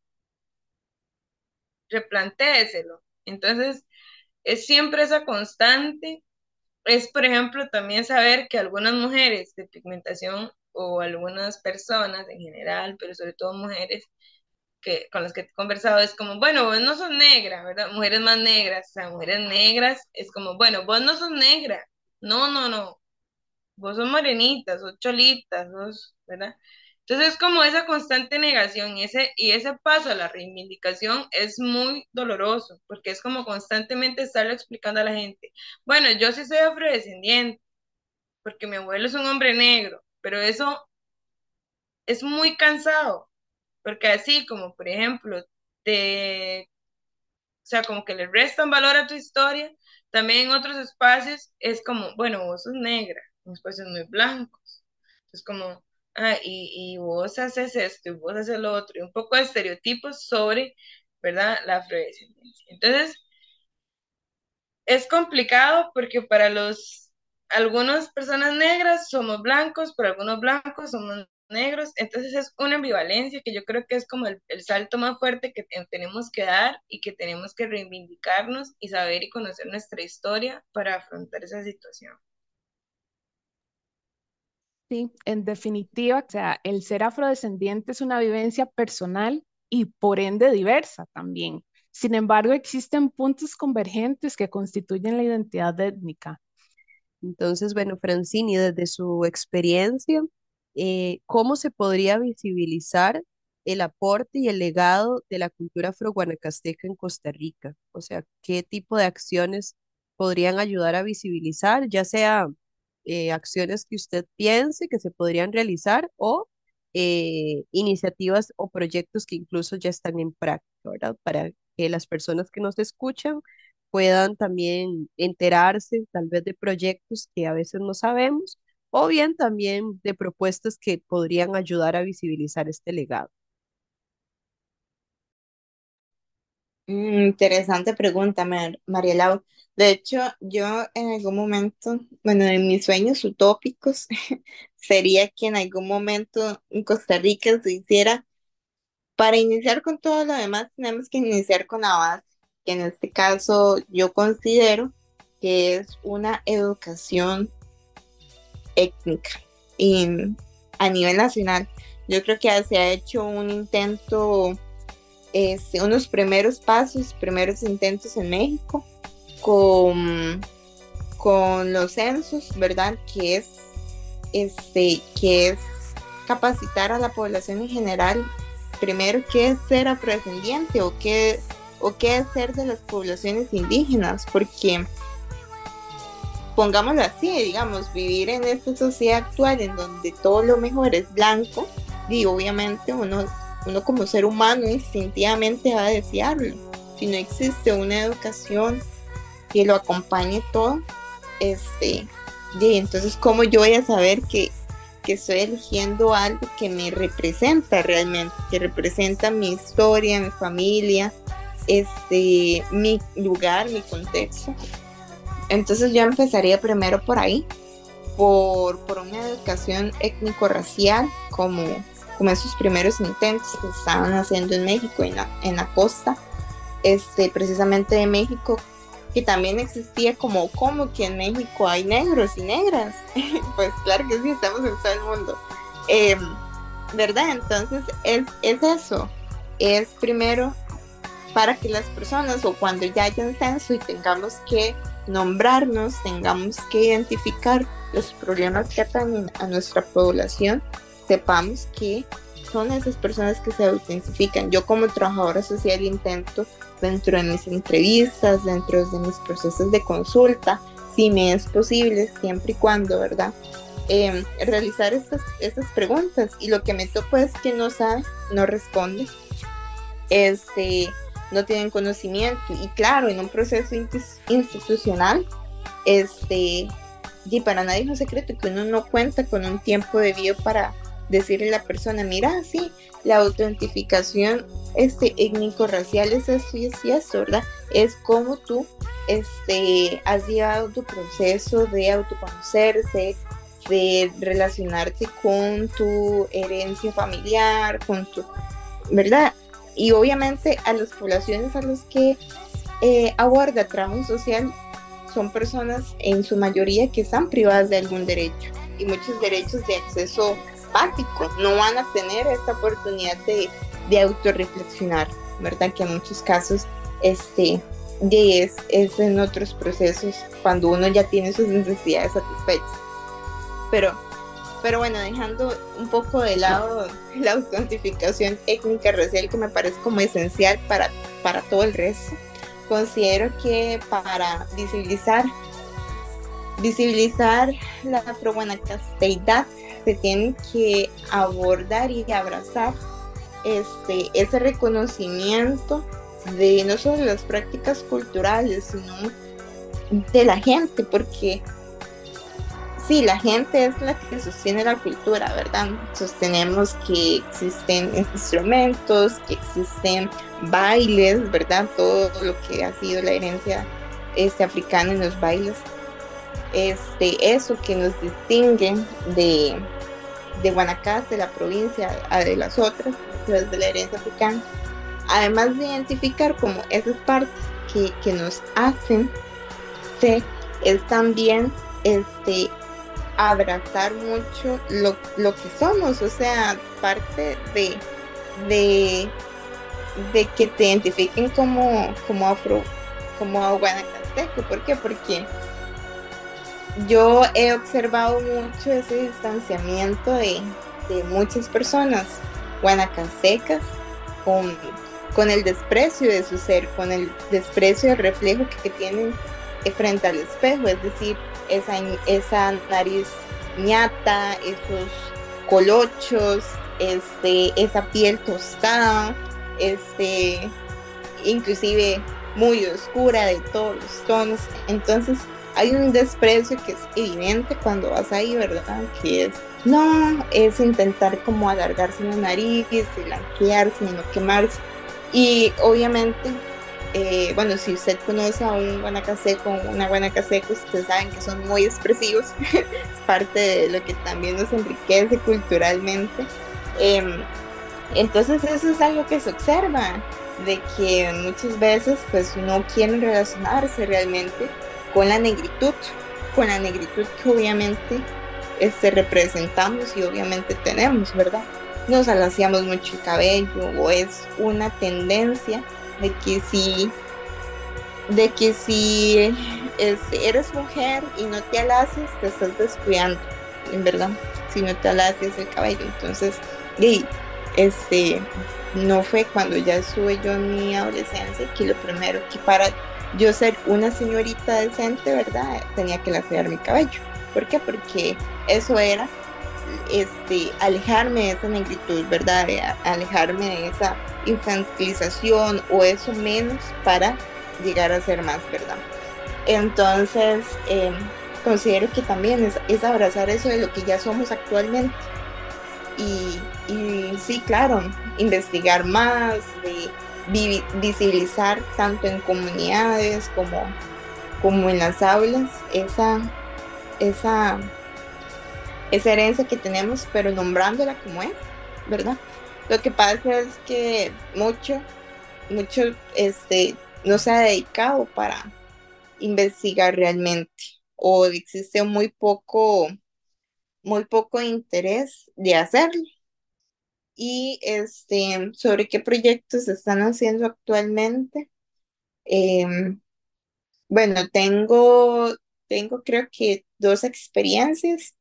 Replantéeselo. Entonces, es siempre esa constante. Es, por ejemplo, también saber que algunas mujeres de pigmentación o algunas personas en general, pero sobre todo mujeres que, con las que he conversado, es como, bueno, vos no sos negra, ¿verdad? Mujeres más negras, o sea, mujeres negras, es como, bueno, vos no sos negra. No, no, no. Vos sos morenita, sos cholita, sos, ¿verdad? Entonces es como esa constante negación y ese, y ese paso a la reivindicación es muy doloroso, porque es como constantemente estarle explicando a la gente, bueno, yo sí soy afrodescendiente, porque mi abuelo es un hombre negro, pero eso es muy cansado, porque así como, por ejemplo, te, o sea, como que le restan valor a tu historia, también en otros espacios es como, bueno, vos sos negra, en espacios muy blancos. Es como, ah, y, y vos haces esto, y vos haces lo otro, y un poco de estereotipos sobre, ¿verdad?, la afrodescendencia. Entonces, es complicado porque para los, algunas personas negras somos blancos, para algunos blancos somos negros, entonces es una ambivalencia que yo creo que es como el, el salto más fuerte que te- tenemos que dar y que tenemos que reivindicarnos y saber y conocer nuestra historia para afrontar esa situación. Sí, en definitiva, o sea, el ser afrodescendiente es una vivencia personal y por ende diversa también. Sin embargo, existen puntos convergentes que constituyen la identidad étnica. Entonces, bueno, Francini, desde su experiencia, eh, ¿cómo se podría visibilizar el aporte y el legado de la cultura afroguanacasteca en Costa Rica? O sea, ¿qué tipo de acciones podrían ayudar a visibilizar, ya sea eh, acciones que usted piense que se podrían realizar o eh, iniciativas o proyectos que incluso ya están en práctica, ¿verdad? Para que las personas que nos escuchan puedan también enterarse tal vez de proyectos que a veces no sabemos o bien también de propuestas que podrían ayudar a visibilizar este legado. Mm, interesante pregunta, Mar María Lau. De hecho, yo en algún momento, bueno, en mis sueños utópicos, sería que en algún momento en Costa Rica se hiciera, para iniciar con todo lo demás, tenemos que iniciar con la base, que en este caso yo considero que es una educación étnica y a nivel nacional. Yo creo que se ha hecho un intento, este, unos primeros pasos, primeros intentos en México con, con los censos, ¿verdad? Que es, este, que es capacitar a la población en general, primero qué es ser afrodescendiente o qué, o qué es ser de las poblaciones indígenas, porque pongámoslo así, digamos, vivir en esta sociedad actual en donde todo lo mejor es blanco, y obviamente uno, uno como ser humano instintivamente va a desearlo. Si no existe una educación que lo acompañe todo, este, y entonces cómo yo voy a saber que, que estoy eligiendo algo que me representa realmente, que representa mi historia, mi familia, este, mi lugar, mi contexto. Entonces yo empezaría primero por ahí, por, por una educación étnico-racial, como, como esos primeros intentos que estaban haciendo en México, en la, en la costa, este, precisamente de México, que también existía como, como que en México hay negros y negras. Pues claro que sí, estamos en todo el mundo. Eh, ¿Verdad? Entonces es, es eso, es primero para que las personas, o cuando ya haya un censo y tengamos que nombrarnos, tengamos que identificar los problemas que atañen a nuestra población, sepamos que son esas personas que se autentifican. Yo como trabajadora social intento dentro de mis entrevistas, dentro de mis procesos de consulta, si me es posible, siempre y cuando, ¿verdad? Eh, realizar estas, estas preguntas, y lo que me topo es que no sabe, no responde, este, no tienen conocimiento, y claro, en un proceso institucional, este, y para nadie es un secreto que uno no cuenta con un tiempo debido para decirle a la persona, mira, sí, la autentificación este, étnico-racial es esto y es esto, ¿verdad? Es como tú este, has llevado tu proceso de autoconocerse, de relacionarte con tu herencia familiar, con tu, ¿verdad? Y obviamente a las poblaciones a las que eh, aborda trabajo social son personas en su mayoría que están privadas de algún derecho, y muchos derechos de acceso básico no van a tener esta oportunidad de, de autorreflexionar, ¿verdad? Que en muchos casos este, es, es en otros procesos cuando uno ya tiene sus necesidades satisfechas. Pero, pero bueno, dejando un poco de lado la autentificación étnica racial, que me parece como esencial para, para todo el resto, considero que para visibilizar visibilizar la afro-guanacasteidad se tiene que abordar y abrazar este, ese reconocimiento de no solo las prácticas culturales, sino de la gente, porque sí, la gente es la que sostiene la cultura, ¿verdad? Sostenemos que existen instrumentos, que existen bailes, ¿verdad? Todo lo que ha sido la herencia este, africana en los bailes. Este, eso que nos distingue de, de Guanacaste, de la provincia, a de las otras, de la herencia africana, además de identificar como esas partes que, que nos hacen ser, es también este, abrazar mucho lo, lo que somos, o sea, parte de, de, de que te identifiquen como, como afro, como guanacasteco. ¿Por qué? Porque yo he observado mucho ese distanciamiento de, de muchas personas guanacastecas con, con el desprecio de su ser, con el desprecio del reflejo que, que tienen frente al espejo, es decir, esa, esa nariz ñata, esos colochos, este, esa piel tostada, este, inclusive muy oscura de todos los tonos. Entonces hay un desprecio que es evidente cuando vas ahí, ¿verdad? Que es, no, es intentar como alargarse la nariz, blanquearse y no quemarse. Y obviamente Eh, bueno, si usted conoce a un guanacasteco o una guanacasteca, ustedes saben que son muy expresivos, es parte de lo que también nos enriquece culturalmente. Eh, entonces eso es algo que se observa, de que muchas veces pues no quieren relacionarse realmente con la negritud, con la negritud que obviamente este, representamos y obviamente tenemos, ¿verdad? Nos alaciamos mucho el cabello o es una tendencia de que si, de que si este, eres mujer y no te alacias, te estás descuidando, en verdad, si no te alacias el cabello. Entonces, y, este, no fue cuando ya estuve yo en mi adolescencia que lo primero que para yo ser una señorita decente, ¿verdad? Tenía que laciar mi cabello. ¿Por qué? Porque eso era este, alejarme de esa negritud, ¿verdad? De a- alejarme de esa infantilización o eso menos para llegar a ser más, ¿verdad? Entonces, eh, considero que también es, es abrazar eso de lo que ya somos actualmente y, y sí, claro, investigar más, de vi- visibilizar tanto en comunidades como, como en las aulas esa, esa esa herencia que tenemos, pero nombrándola como es, ¿verdad? Lo que pasa es que mucho, mucho, este, no se ha dedicado para investigar realmente, o existe muy poco, muy poco interés de hacerlo. Y este, sobre qué proyectos se están haciendo actualmente. Em, bueno, tengo, tengo creo que dos experiencias.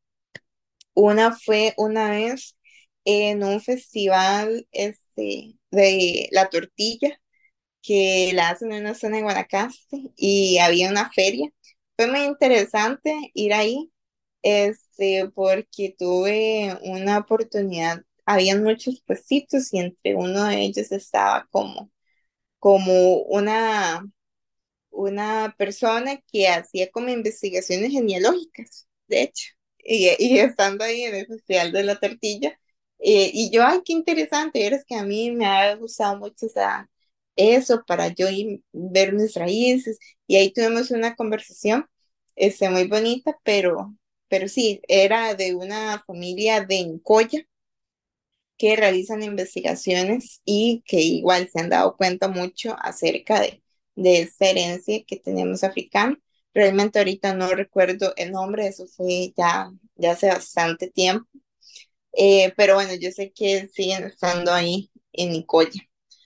Una fue una vez en un festival este, de la tortilla que la hacen en una zona de Guanacaste y había una feria. Fue muy interesante ir ahí este, porque tuve una oportunidad. Habían muchos puestitos y entre uno de ellos estaba como, como una una persona que hacía como investigaciones genealógicas, de hecho, y, y estando ahí en el Festival de la Tortilla, eh, y yo, ay, qué interesante, es que a mí me ha gustado mucho esa, eso para yo ir, ver mis raíces, y ahí tuvimos una conversación este, muy bonita, pero, pero sí, era de una familia de Encoya, que realizan investigaciones y que igual se han dado cuenta mucho acerca de, de esta herencia que tenemos africana. Realmente ahorita no recuerdo el nombre, eso fue ya, ya hace bastante tiempo. Eh, pero bueno, yo sé que siguen estando ahí en Nicoya.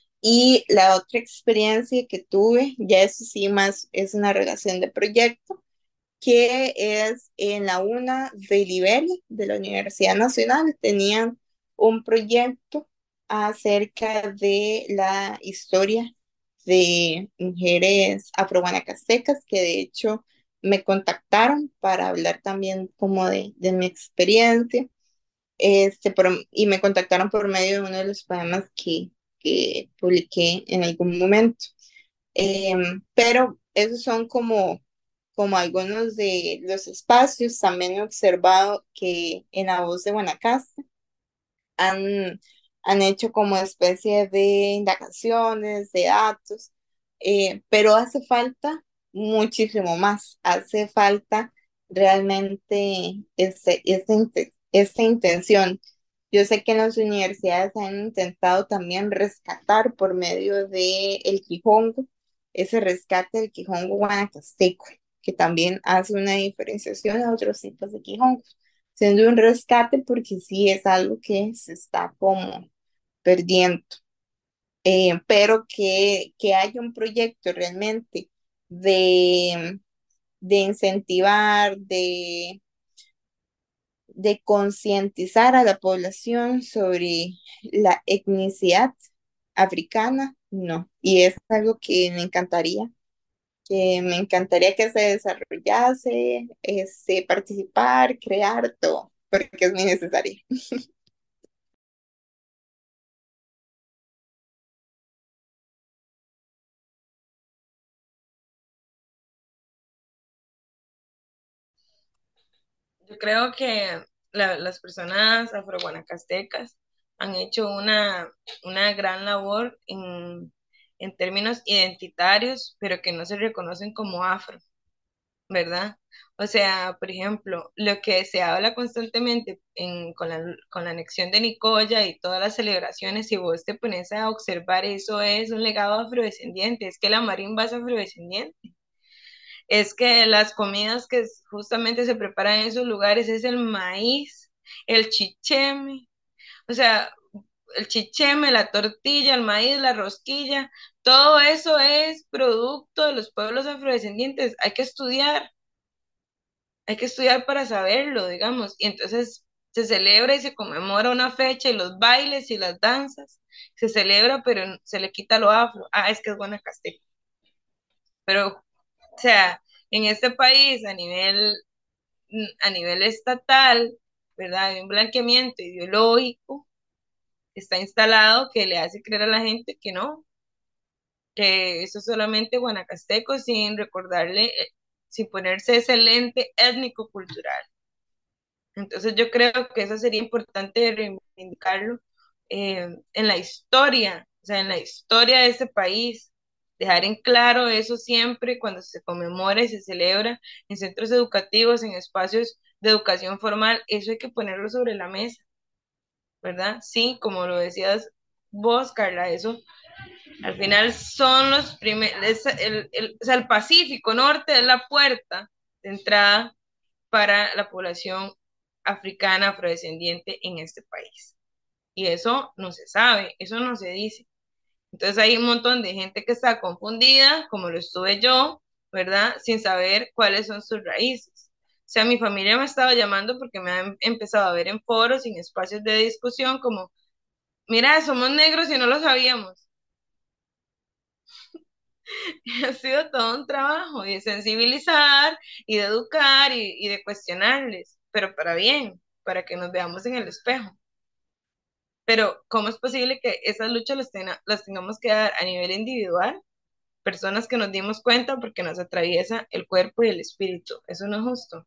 Y la otra experiencia que tuve, ya eso sí más es una relación de proyecto, que es en la UNA de Liberia, de la Universidad Nacional. Tenían un proyecto acerca de la historia de mujeres afroguanacastecas, que de hecho me contactaron para hablar también como de, de mi experiencia, este, por- y me contactaron por medio de uno de los poemas que, que publiqué en algún momento. Em, pero esos son como, como algunos de los espacios. También he observado que en la voz de Guanacaste han, han hecho como especie de indagaciones, de datos, eh, pero hace falta muchísimo más. Hace falta realmente este, esta, inte- esta intención. Yo sé que en las universidades han intentado también rescatar por medio de el Quijongo, ese rescate del Quijongo guanacasteco, que también hace una diferenciación a otros tipos de Quijongos, siendo un rescate porque sí es algo que se está como perdiendo. Eh, pero que, que haya un proyecto realmente de, de incentivar, de, de concientizar a la población sobre la etnicidad africana, no. Y es algo que me encantaría, que me encantaría que se desarrollase, este, participar, crear todo, porque es muy necesario. Yo creo que la- las personas afroguanacastecas han hecho una, una gran labor en, en términos identitarios, pero que no se reconocen como afro, ¿verdad? O sea, por ejemplo, lo que se habla constantemente en- con la, con la anexión de Nicoya y todas las celebraciones, si vos te pones a observar, eso es un legado afrodescendiente, es que la marimba es afrodescendiente, es que las comidas que s- justamente se preparan en esos lugares es el maíz, el chicheme, o sea, el chicheme, la tortilla, el maíz, la rosquilla, todo eso es producto de los pueblos afrodescendientes. Hay que estudiar, hay que estudiar para saberlo, digamos. Y entonces se celebra y se conmemora una fecha y los bailes y las danzas. Se celebra, pero se le quita lo afro. Ah, es que es Guanacasteco. Pero, o sea, en este país, a nivel, a nivel estatal, ¿verdad? Hay un blanqueamiento ideológico que está instalado que le hace creer a la gente que no, que eso es solamente guanacasteco sin recordarle, eh, sin ponerse ese lente étnico-cultural. Entonces yo creo que eso sería importante reivindicarlo eh, en la historia, o sea, en la historia de ese país, dejar en claro eso siempre cuando se conmemora y se celebra en centros educativos, en espacios de educación formal, eso hay que ponerlo sobre la mesa, ¿verdad? Sí, como lo decías vos, Carla, eso al final son los primeros, el, el, o sea, el Pacífico Norte es la puerta de entrada para la población africana afrodescendiente en este país. Y eso no se sabe, eso no se dice. Entonces hay un montón de gente que está confundida, como lo estuve yo, ¿verdad? Sin saber cuáles son sus raíces. O sea, mi familia me ha estado llamando porque me han empezado a ver en foros, en espacios de discusión, como, mira, somos negros y no lo sabíamos. Ha sido todo un trabajo y de sensibilizar y de educar y, y de cuestionarles, pero para bien, para que nos veamos en el espejo. Pero, ¿cómo es posible que esas luchas las, tenga- las tengamos que dar a nivel individual? Personas que nos dimos cuenta porque nos atraviesa el cuerpo y el espíritu. Eso no es justo.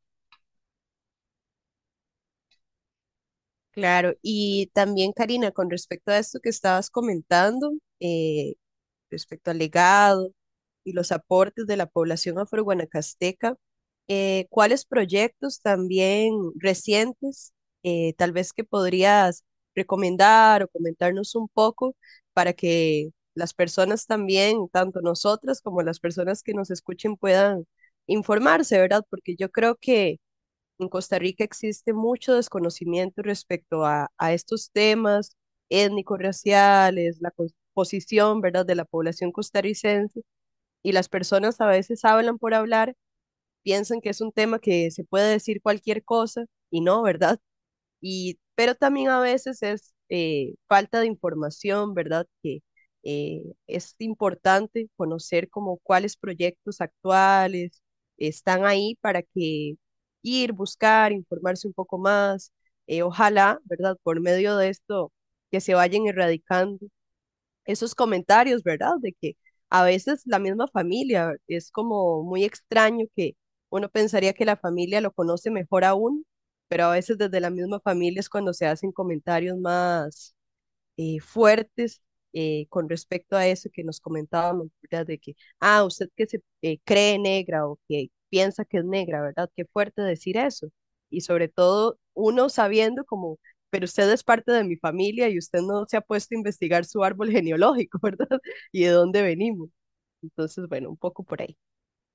Claro, y también Karina, con respecto a esto que estabas comentando, eh, respecto al legado y los aportes de la población afroguanacasteca, eh, ¿cuáles proyectos también recientes, eh, tal vez que podrías recomendar o comentarnos un poco para que las personas también, tanto nosotras como las personas que nos escuchen, puedan informarse, ¿verdad? Porque yo creo que en Costa Rica existe mucho desconocimiento respecto a, a estos temas étnicos, raciales, la composición, ¿verdad?, de la población costarricense, y las personas a veces hablan por hablar, piensan que es un tema que se puede decir cualquier cosa y no, ¿verdad? Y, pero también a veces es eh, falta de información, ¿verdad? Que eh, es importante conocer como cuáles proyectos actuales están ahí para que ir, buscar, informarse un poco más. Eh, ojalá, ¿verdad? Por medio de esto que se vayan erradicando esos comentarios, ¿verdad? De que a veces la misma familia es como muy extraño que uno pensaría que la familia lo conoce mejor aún, pero a veces desde la misma familia es cuando se hacen comentarios más eh, fuertes eh, con respecto a eso que nos comentábamos, ¿verdad? De que, ah, usted que se eh, cree negra o que piensa que es negra, ¿verdad? Qué fuerte decir eso. Y sobre todo uno sabiendo como, pero usted es parte de mi familia y usted no se ha puesto a investigar su árbol genealógico, ¿verdad? Y de dónde venimos. Entonces, bueno, un poco por ahí.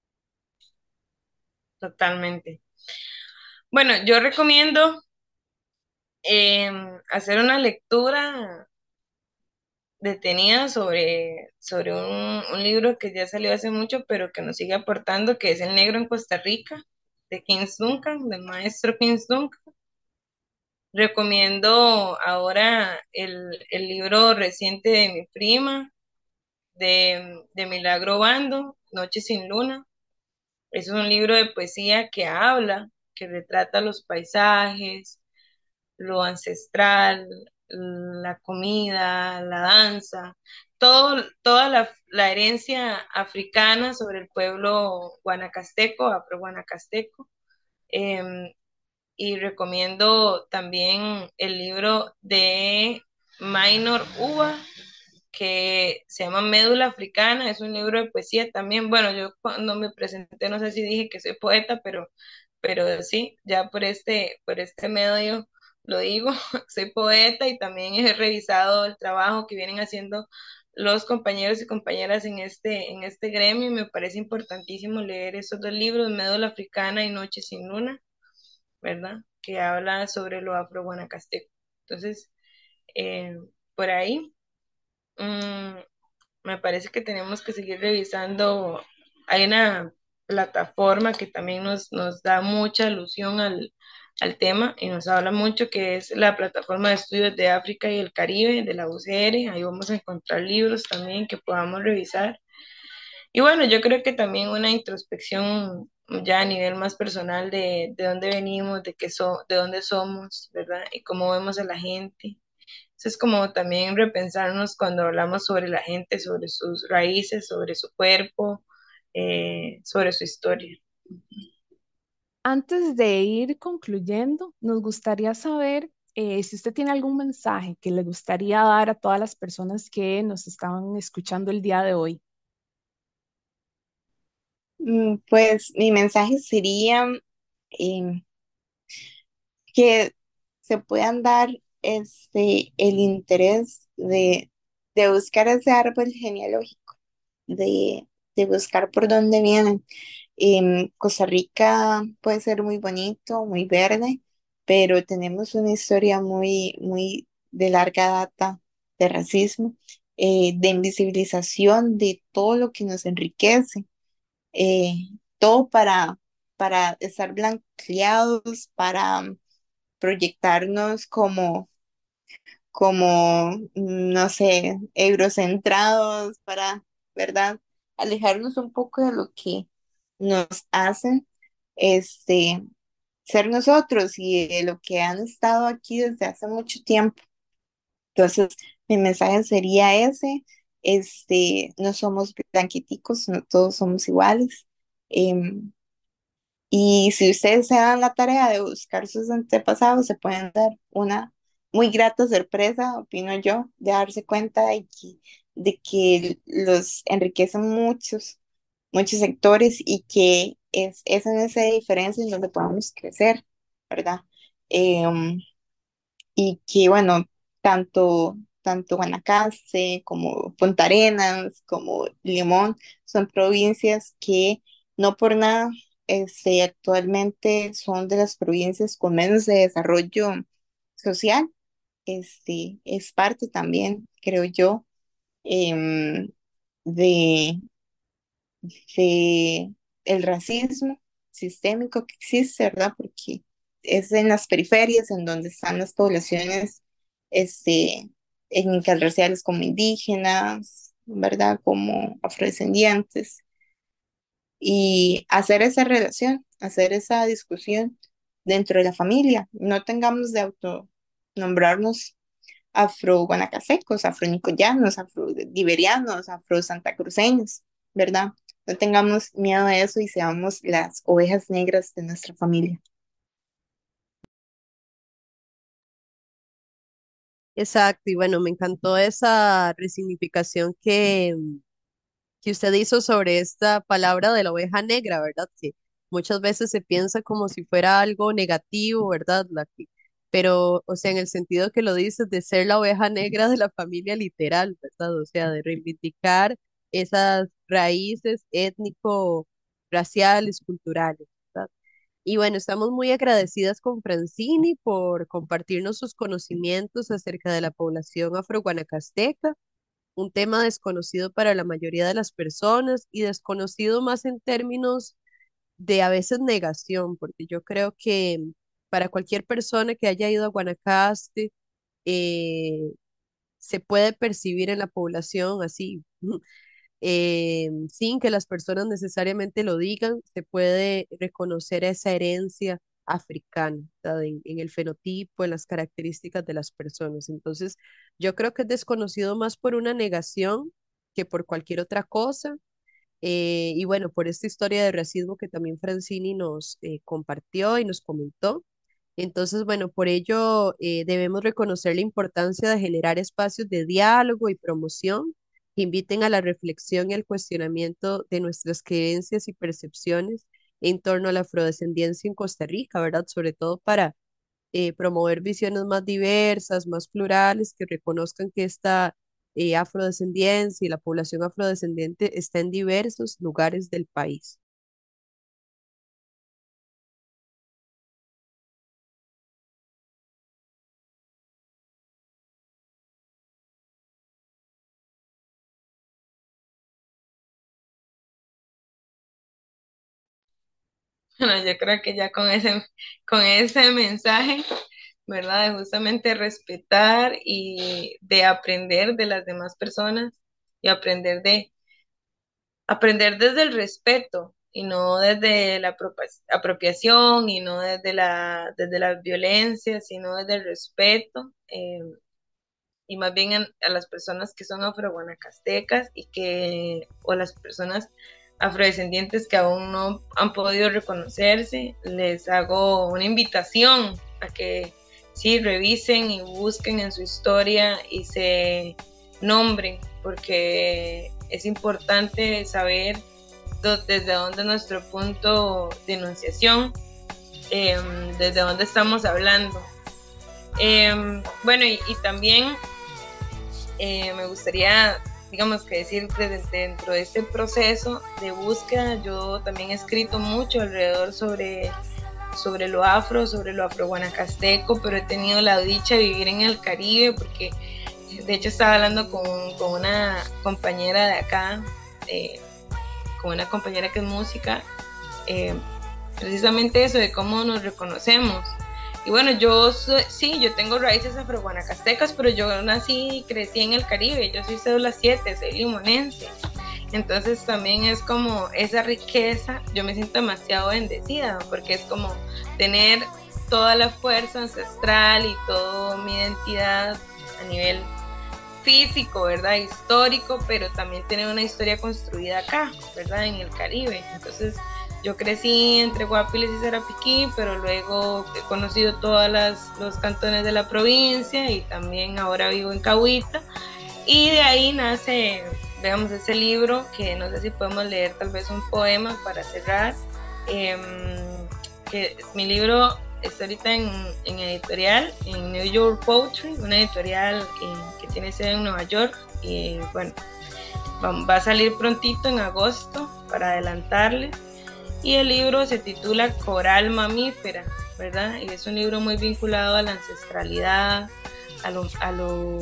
Totalmente. Bueno, yo recomiendo em, hacer una lectura detenida sobre, sobre un, un libro que ya salió hace mucho, pero que nos sigue aportando, que es El Negro en Costa Rica, de Kings Duncan, del maestro Kings Duncan. Recomiendo ahora el, el libro reciente de mi prima, de, de Milagro Bando, Noche sin Luna. Es un libro de poesía que habla, que retrata los paisajes, lo ancestral, la comida, la danza, todo, toda la, la herencia africana sobre el pueblo guanacasteco, afro-guanacasteco. Em, y recomiendo también el libro de Minor Uva, que se llama Médula Africana, es un libro de poesía también. Bueno, yo cuando me presenté no sé si dije que soy poeta, pero, pero sí, ya por este, por este medio lo digo, soy poeta y también he revisado el trabajo que vienen haciendo los compañeros y compañeras en este, en este gremio y me parece importantísimo leer esos dos libros, Médula Africana y Noche sin Luna, ¿verdad? Que habla sobre lo afro-guanacasteco. Entonces, eh, por ahí. mm, Me parece que tenemos que seguir revisando. Hay una plataforma que también nos, nos da mucha alusión al, al tema y nos habla mucho, que es la plataforma de estudios de África y el Caribe de la U C R. Ahí vamos a encontrar libros también que podamos revisar. Y bueno, yo creo que también una introspección ya a nivel más personal de, de dónde venimos, de qué so, de dónde somos, ¿verdad? Y cómo vemos a la gente. Eso es como también repensarnos cuando hablamos sobre la gente, sobre sus raíces, sobre su cuerpo, eh, sobre su historia. Antes de ir concluyendo, nos gustaría saber eh, si usted tiene algún mensaje que le gustaría dar a todas las personas que nos estaban escuchando el día de hoy. Mm, Pues mi mensaje sería em, que se puedan dar este, el interés de, de buscar ese árbol genealógico, de, de buscar por dónde vienen. Em, Costa Rica puede ser muy bonito, muy verde, pero tenemos una historia muy, muy de larga data de racismo, eh, de invisibilización de todo lo que nos enriquece, eh, todo para, para estar blanqueados, para proyectarnos como, como, no sé, eurocentrados, para, ¿verdad? Alejarnos un poco de lo que nos hace este, ser nosotros y de lo que han estado aquí desde hace mucho tiempo. Entonces, mi mensaje sería ese, este, no somos blanquiticos, no todos somos iguales. Em, y si ustedes se dan la tarea de buscar sus antepasados, se pueden dar una muy grata sorpresa, opino yo, de darse cuenta de que, de que los enriquecen muchos, muchos sectores y que es, es en esa diferencia en donde podemos crecer, ¿verdad? Em, y que, bueno, tanto, tanto Guanacaste como Punta Arenas, como Limón, son provincias que no por nada este, actualmente son de las provincias con menos de desarrollo social. Este, es parte también, creo yo, em, de, de el racismo sistémico que existe, ¿verdad? Porque es en las periferias en donde están las poblaciones este, étnicas raciales como indígenas, ¿verdad? Como afrodescendientes. Y hacer esa relación, hacer esa discusión dentro de la familia. No tengamos de autonombrarnos afro-guanacasecos, afro-nicoyanos, afro-liberianos, afro-santacruceños, ¿verdad? No tengamos miedo de eso y seamos las ovejas negras de nuestra familia. Exacto, y bueno, me encantó esa resignificación que, que usted hizo sobre esta palabra de la oveja negra, ¿verdad? Que muchas veces se piensa como si fuera algo negativo, ¿verdad? La que- pero, o sea, en el sentido que lo dices de ser la oveja negra de la familia literal, ¿verdad? O sea, de reivindicar esas raíces étnico, raciales, culturales, ¿verdad? Y bueno, estamos muy agradecidas con Francini por compartirnos sus conocimientos acerca de la población afroguanacasteca, un tema desconocido para la mayoría de las personas y desconocido más en términos de a veces negación, porque yo creo que para cualquier persona que haya ido a Guanacaste, eh, se puede percibir en la población así, eh, sin que las personas necesariamente lo digan, se puede reconocer esa herencia africana, ¿verdad? En, en el fenotipo, en las características de las personas. Entonces, yo creo que es desconocido más por una negación que por cualquier otra cosa. Eh, y bueno, por esta historia de racismo que también Francini nos eh, compartió y nos comentó. Entonces, bueno, por ello eh, debemos reconocer la importancia de generar espacios de diálogo y promoción que inviten a la reflexión y al cuestionamiento de nuestras creencias y percepciones en torno a la afrodescendencia en Costa Rica, ¿verdad? Sobre todo para eh, promover visiones más diversas, más plurales, que reconozcan que esta eh, afrodescendencia y la población afrodescendiente está en diversos lugares del país. Bueno, yo creo que ya con ese, con ese mensaje, ¿verdad? De justamente respetar y de aprender de las demás personas y aprender de aprender desde el respeto y no desde la apropia- apropiación y no desde la desde la violencia, sino desde el respeto. Eh, y más bien a, a las personas que son afroguanacastecas y que, o las personas afrodescendientes que aún no han podido reconocerse, les hago una invitación a que sí revisen y busquen en su historia y se nombren, porque es importante saber do, desde dónde nuestro punto de enunciación, eh, desde dónde estamos hablando. Eh, bueno, y, y también eh, me gustaría, digamos que decir, desde dentro de este proceso de búsqueda, yo también he escrito mucho alrededor sobre, sobre lo afro, sobre lo afroguanacasteco, pero he tenido la dicha de vivir en el Caribe, porque de hecho estaba hablando con, con una compañera de acá, eh, con una compañera que es música, eh, precisamente eso de cómo nos reconocemos. Y bueno, yo soy, sí, yo tengo raíces afroguanacastecas, pero yo nací y crecí en el Caribe, yo soy cédula siete, soy limonense. Entonces también es como esa riqueza, yo me siento demasiado bendecida, porque es como tener toda la fuerza ancestral y toda mi identidad a nivel físico, ¿verdad? Histórico, pero también tener una historia construida acá, ¿verdad? En el Caribe. Entonces yo crecí entre Guapiles y Sarapiquí, pero luego he conocido todos los cantones de la provincia y también ahora vivo en Cahuita. Y de ahí nace, veamos, ese libro, que no sé si podemos leer tal vez un poema para cerrar. Eh, que mi libro está ahorita en, en editorial, en New York Poetry, una editorial que, que tiene sede en Nueva York. Y bueno, va, va a salir prontito en agosto, para adelantarles. Y el libro se titula Coral Mamífera, ¿verdad? Y es un libro muy vinculado a la ancestralidad, a lo, a lo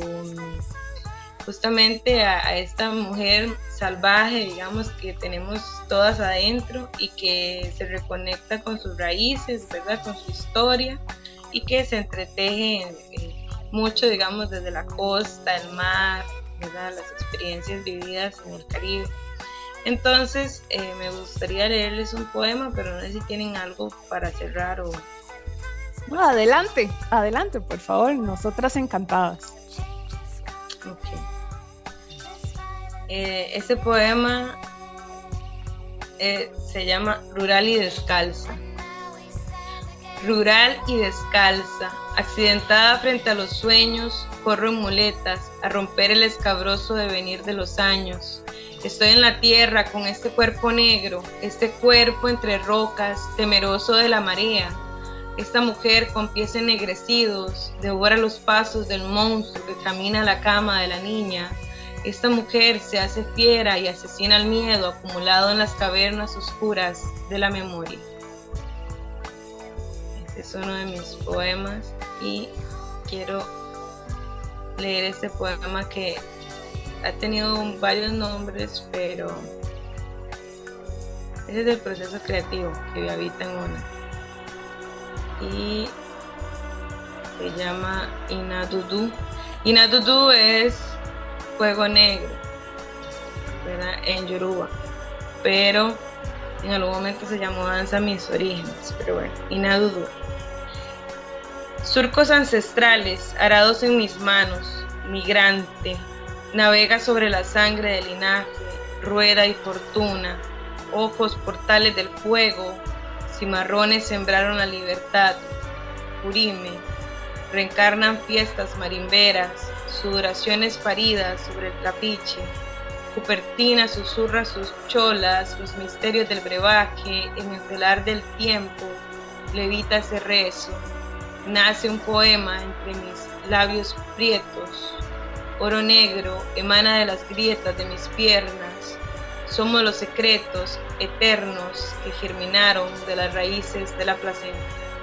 justamente a, a esta mujer salvaje, digamos, que tenemos todas adentro y que se reconecta con sus raíces, ¿verdad? Con su historia, y que se entreteje eh, mucho, digamos, desde la costa, el mar, ¿verdad? Las experiencias vividas en el Caribe. Entonces, eh, me gustaría leerles un poema, pero no sé si tienen algo para cerrar o... No, adelante, adelante, por favor, nosotras encantadas. Ok. Eh, ese poema eh, se llama Rural y Descalza. Rural y descalza, accidentada frente a los sueños, corro en muletas a romper el escabroso devenir de los años. Estoy en la tierra con este cuerpo negro, este cuerpo entre rocas, temeroso de la marea. Esta mujer con pies ennegrecidos devora los pasos del monstruo que camina a la cama de la niña. Esta mujer se hace fiera y asesina el miedo acumulado en las cavernas oscuras de la memoria. Este es uno de mis poemas y quiero leer este poema que ha tenido varios nombres, pero ese es el proceso creativo que habita en una. Y se llama Inadudu. Inadudu es fuego negro, ¿verdad? En Yoruba, pero en algún momento se llamó Danza Mis Orígenes, pero bueno, Inadudu. Surcos ancestrales arados en mis manos, migrante, navega sobre la sangre del linaje, rueda y fortuna, ojos portales del fuego, cimarrones sembraron la libertad, Purime, reencarnan fiestas marimberas, sudoraciones paridas sobre el trapiche. Cupertina susurra sus cholas, los misterios del brebaje, en el telar del tiempo, levita ese rezo. Nace un poema entre mis labios prietos. Oro negro emana de las grietas de mis piernas. Somos los secretos eternos que germinaron de las raíces de la placenta.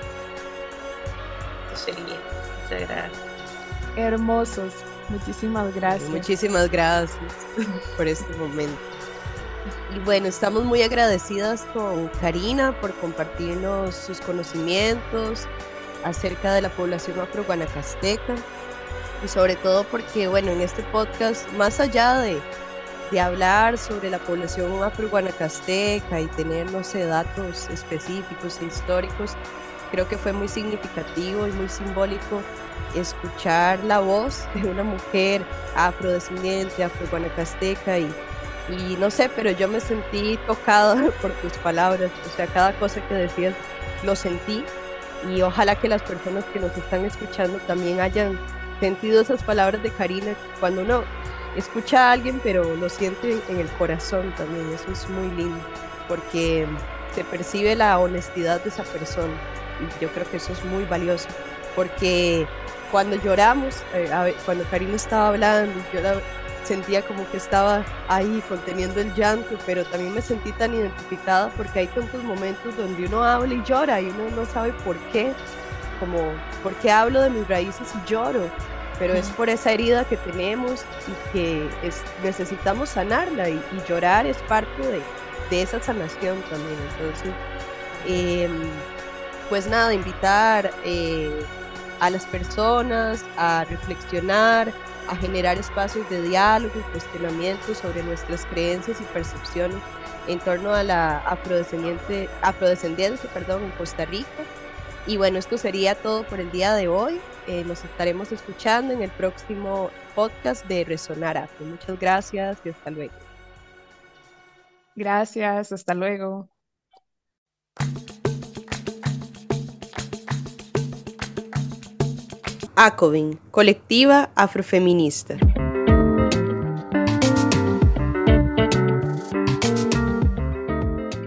Esto sería. Muchas gracias. Hermosos. Muchísimas gracias. Muchísimas gracias por este momento. Y bueno, estamos muy agradecidas con Karina por compartirnos sus conocimientos acerca de la población afro-guanacasteca y sobre todo porque, bueno, en este podcast, más allá de, de hablar sobre la población afro-guanacasteca y tener, no sé, datos específicos e históricos, creo que fue muy significativo y muy simbólico escuchar la voz de una mujer afrodescendiente, afro-guanacasteca y, y no sé, pero yo me sentí tocada por tus palabras, o sea, cada cosa que decías lo sentí y ojalá que las personas que nos están escuchando también hayan sentido esas palabras de Karina cuando uno escucha a alguien pero lo siente en el corazón también, eso es muy lindo porque se percibe la honestidad de esa persona y yo creo que eso es muy valioso porque cuando lloramos, eh, a ver, cuando Karina estaba hablando, yo la sentía como que estaba ahí conteniendo el llanto, pero también me sentí tan identificada porque hay tantos momentos donde uno habla y llora y uno no sabe por qué, como por qué hablo de mis raíces y lloro, pero es por esa herida que tenemos y que es, necesitamos sanarla y, y llorar es parte de, de esa sanación también. Entonces, eh, pues nada, invitar eh, a las personas a reflexionar, a generar espacios de diálogo y cuestionamiento sobre nuestras creencias y percepciones en torno a la afrodescendiente, afrodescendencia perdón, en Costa Rica. Y bueno, esto sería todo por el día de hoy. Eh, nos estaremos escuchando en el próximo podcast de Resonar Afro. Muchas gracias y hasta luego. Gracias, hasta luego. ACOVIN, Colectiva Afrofeminista.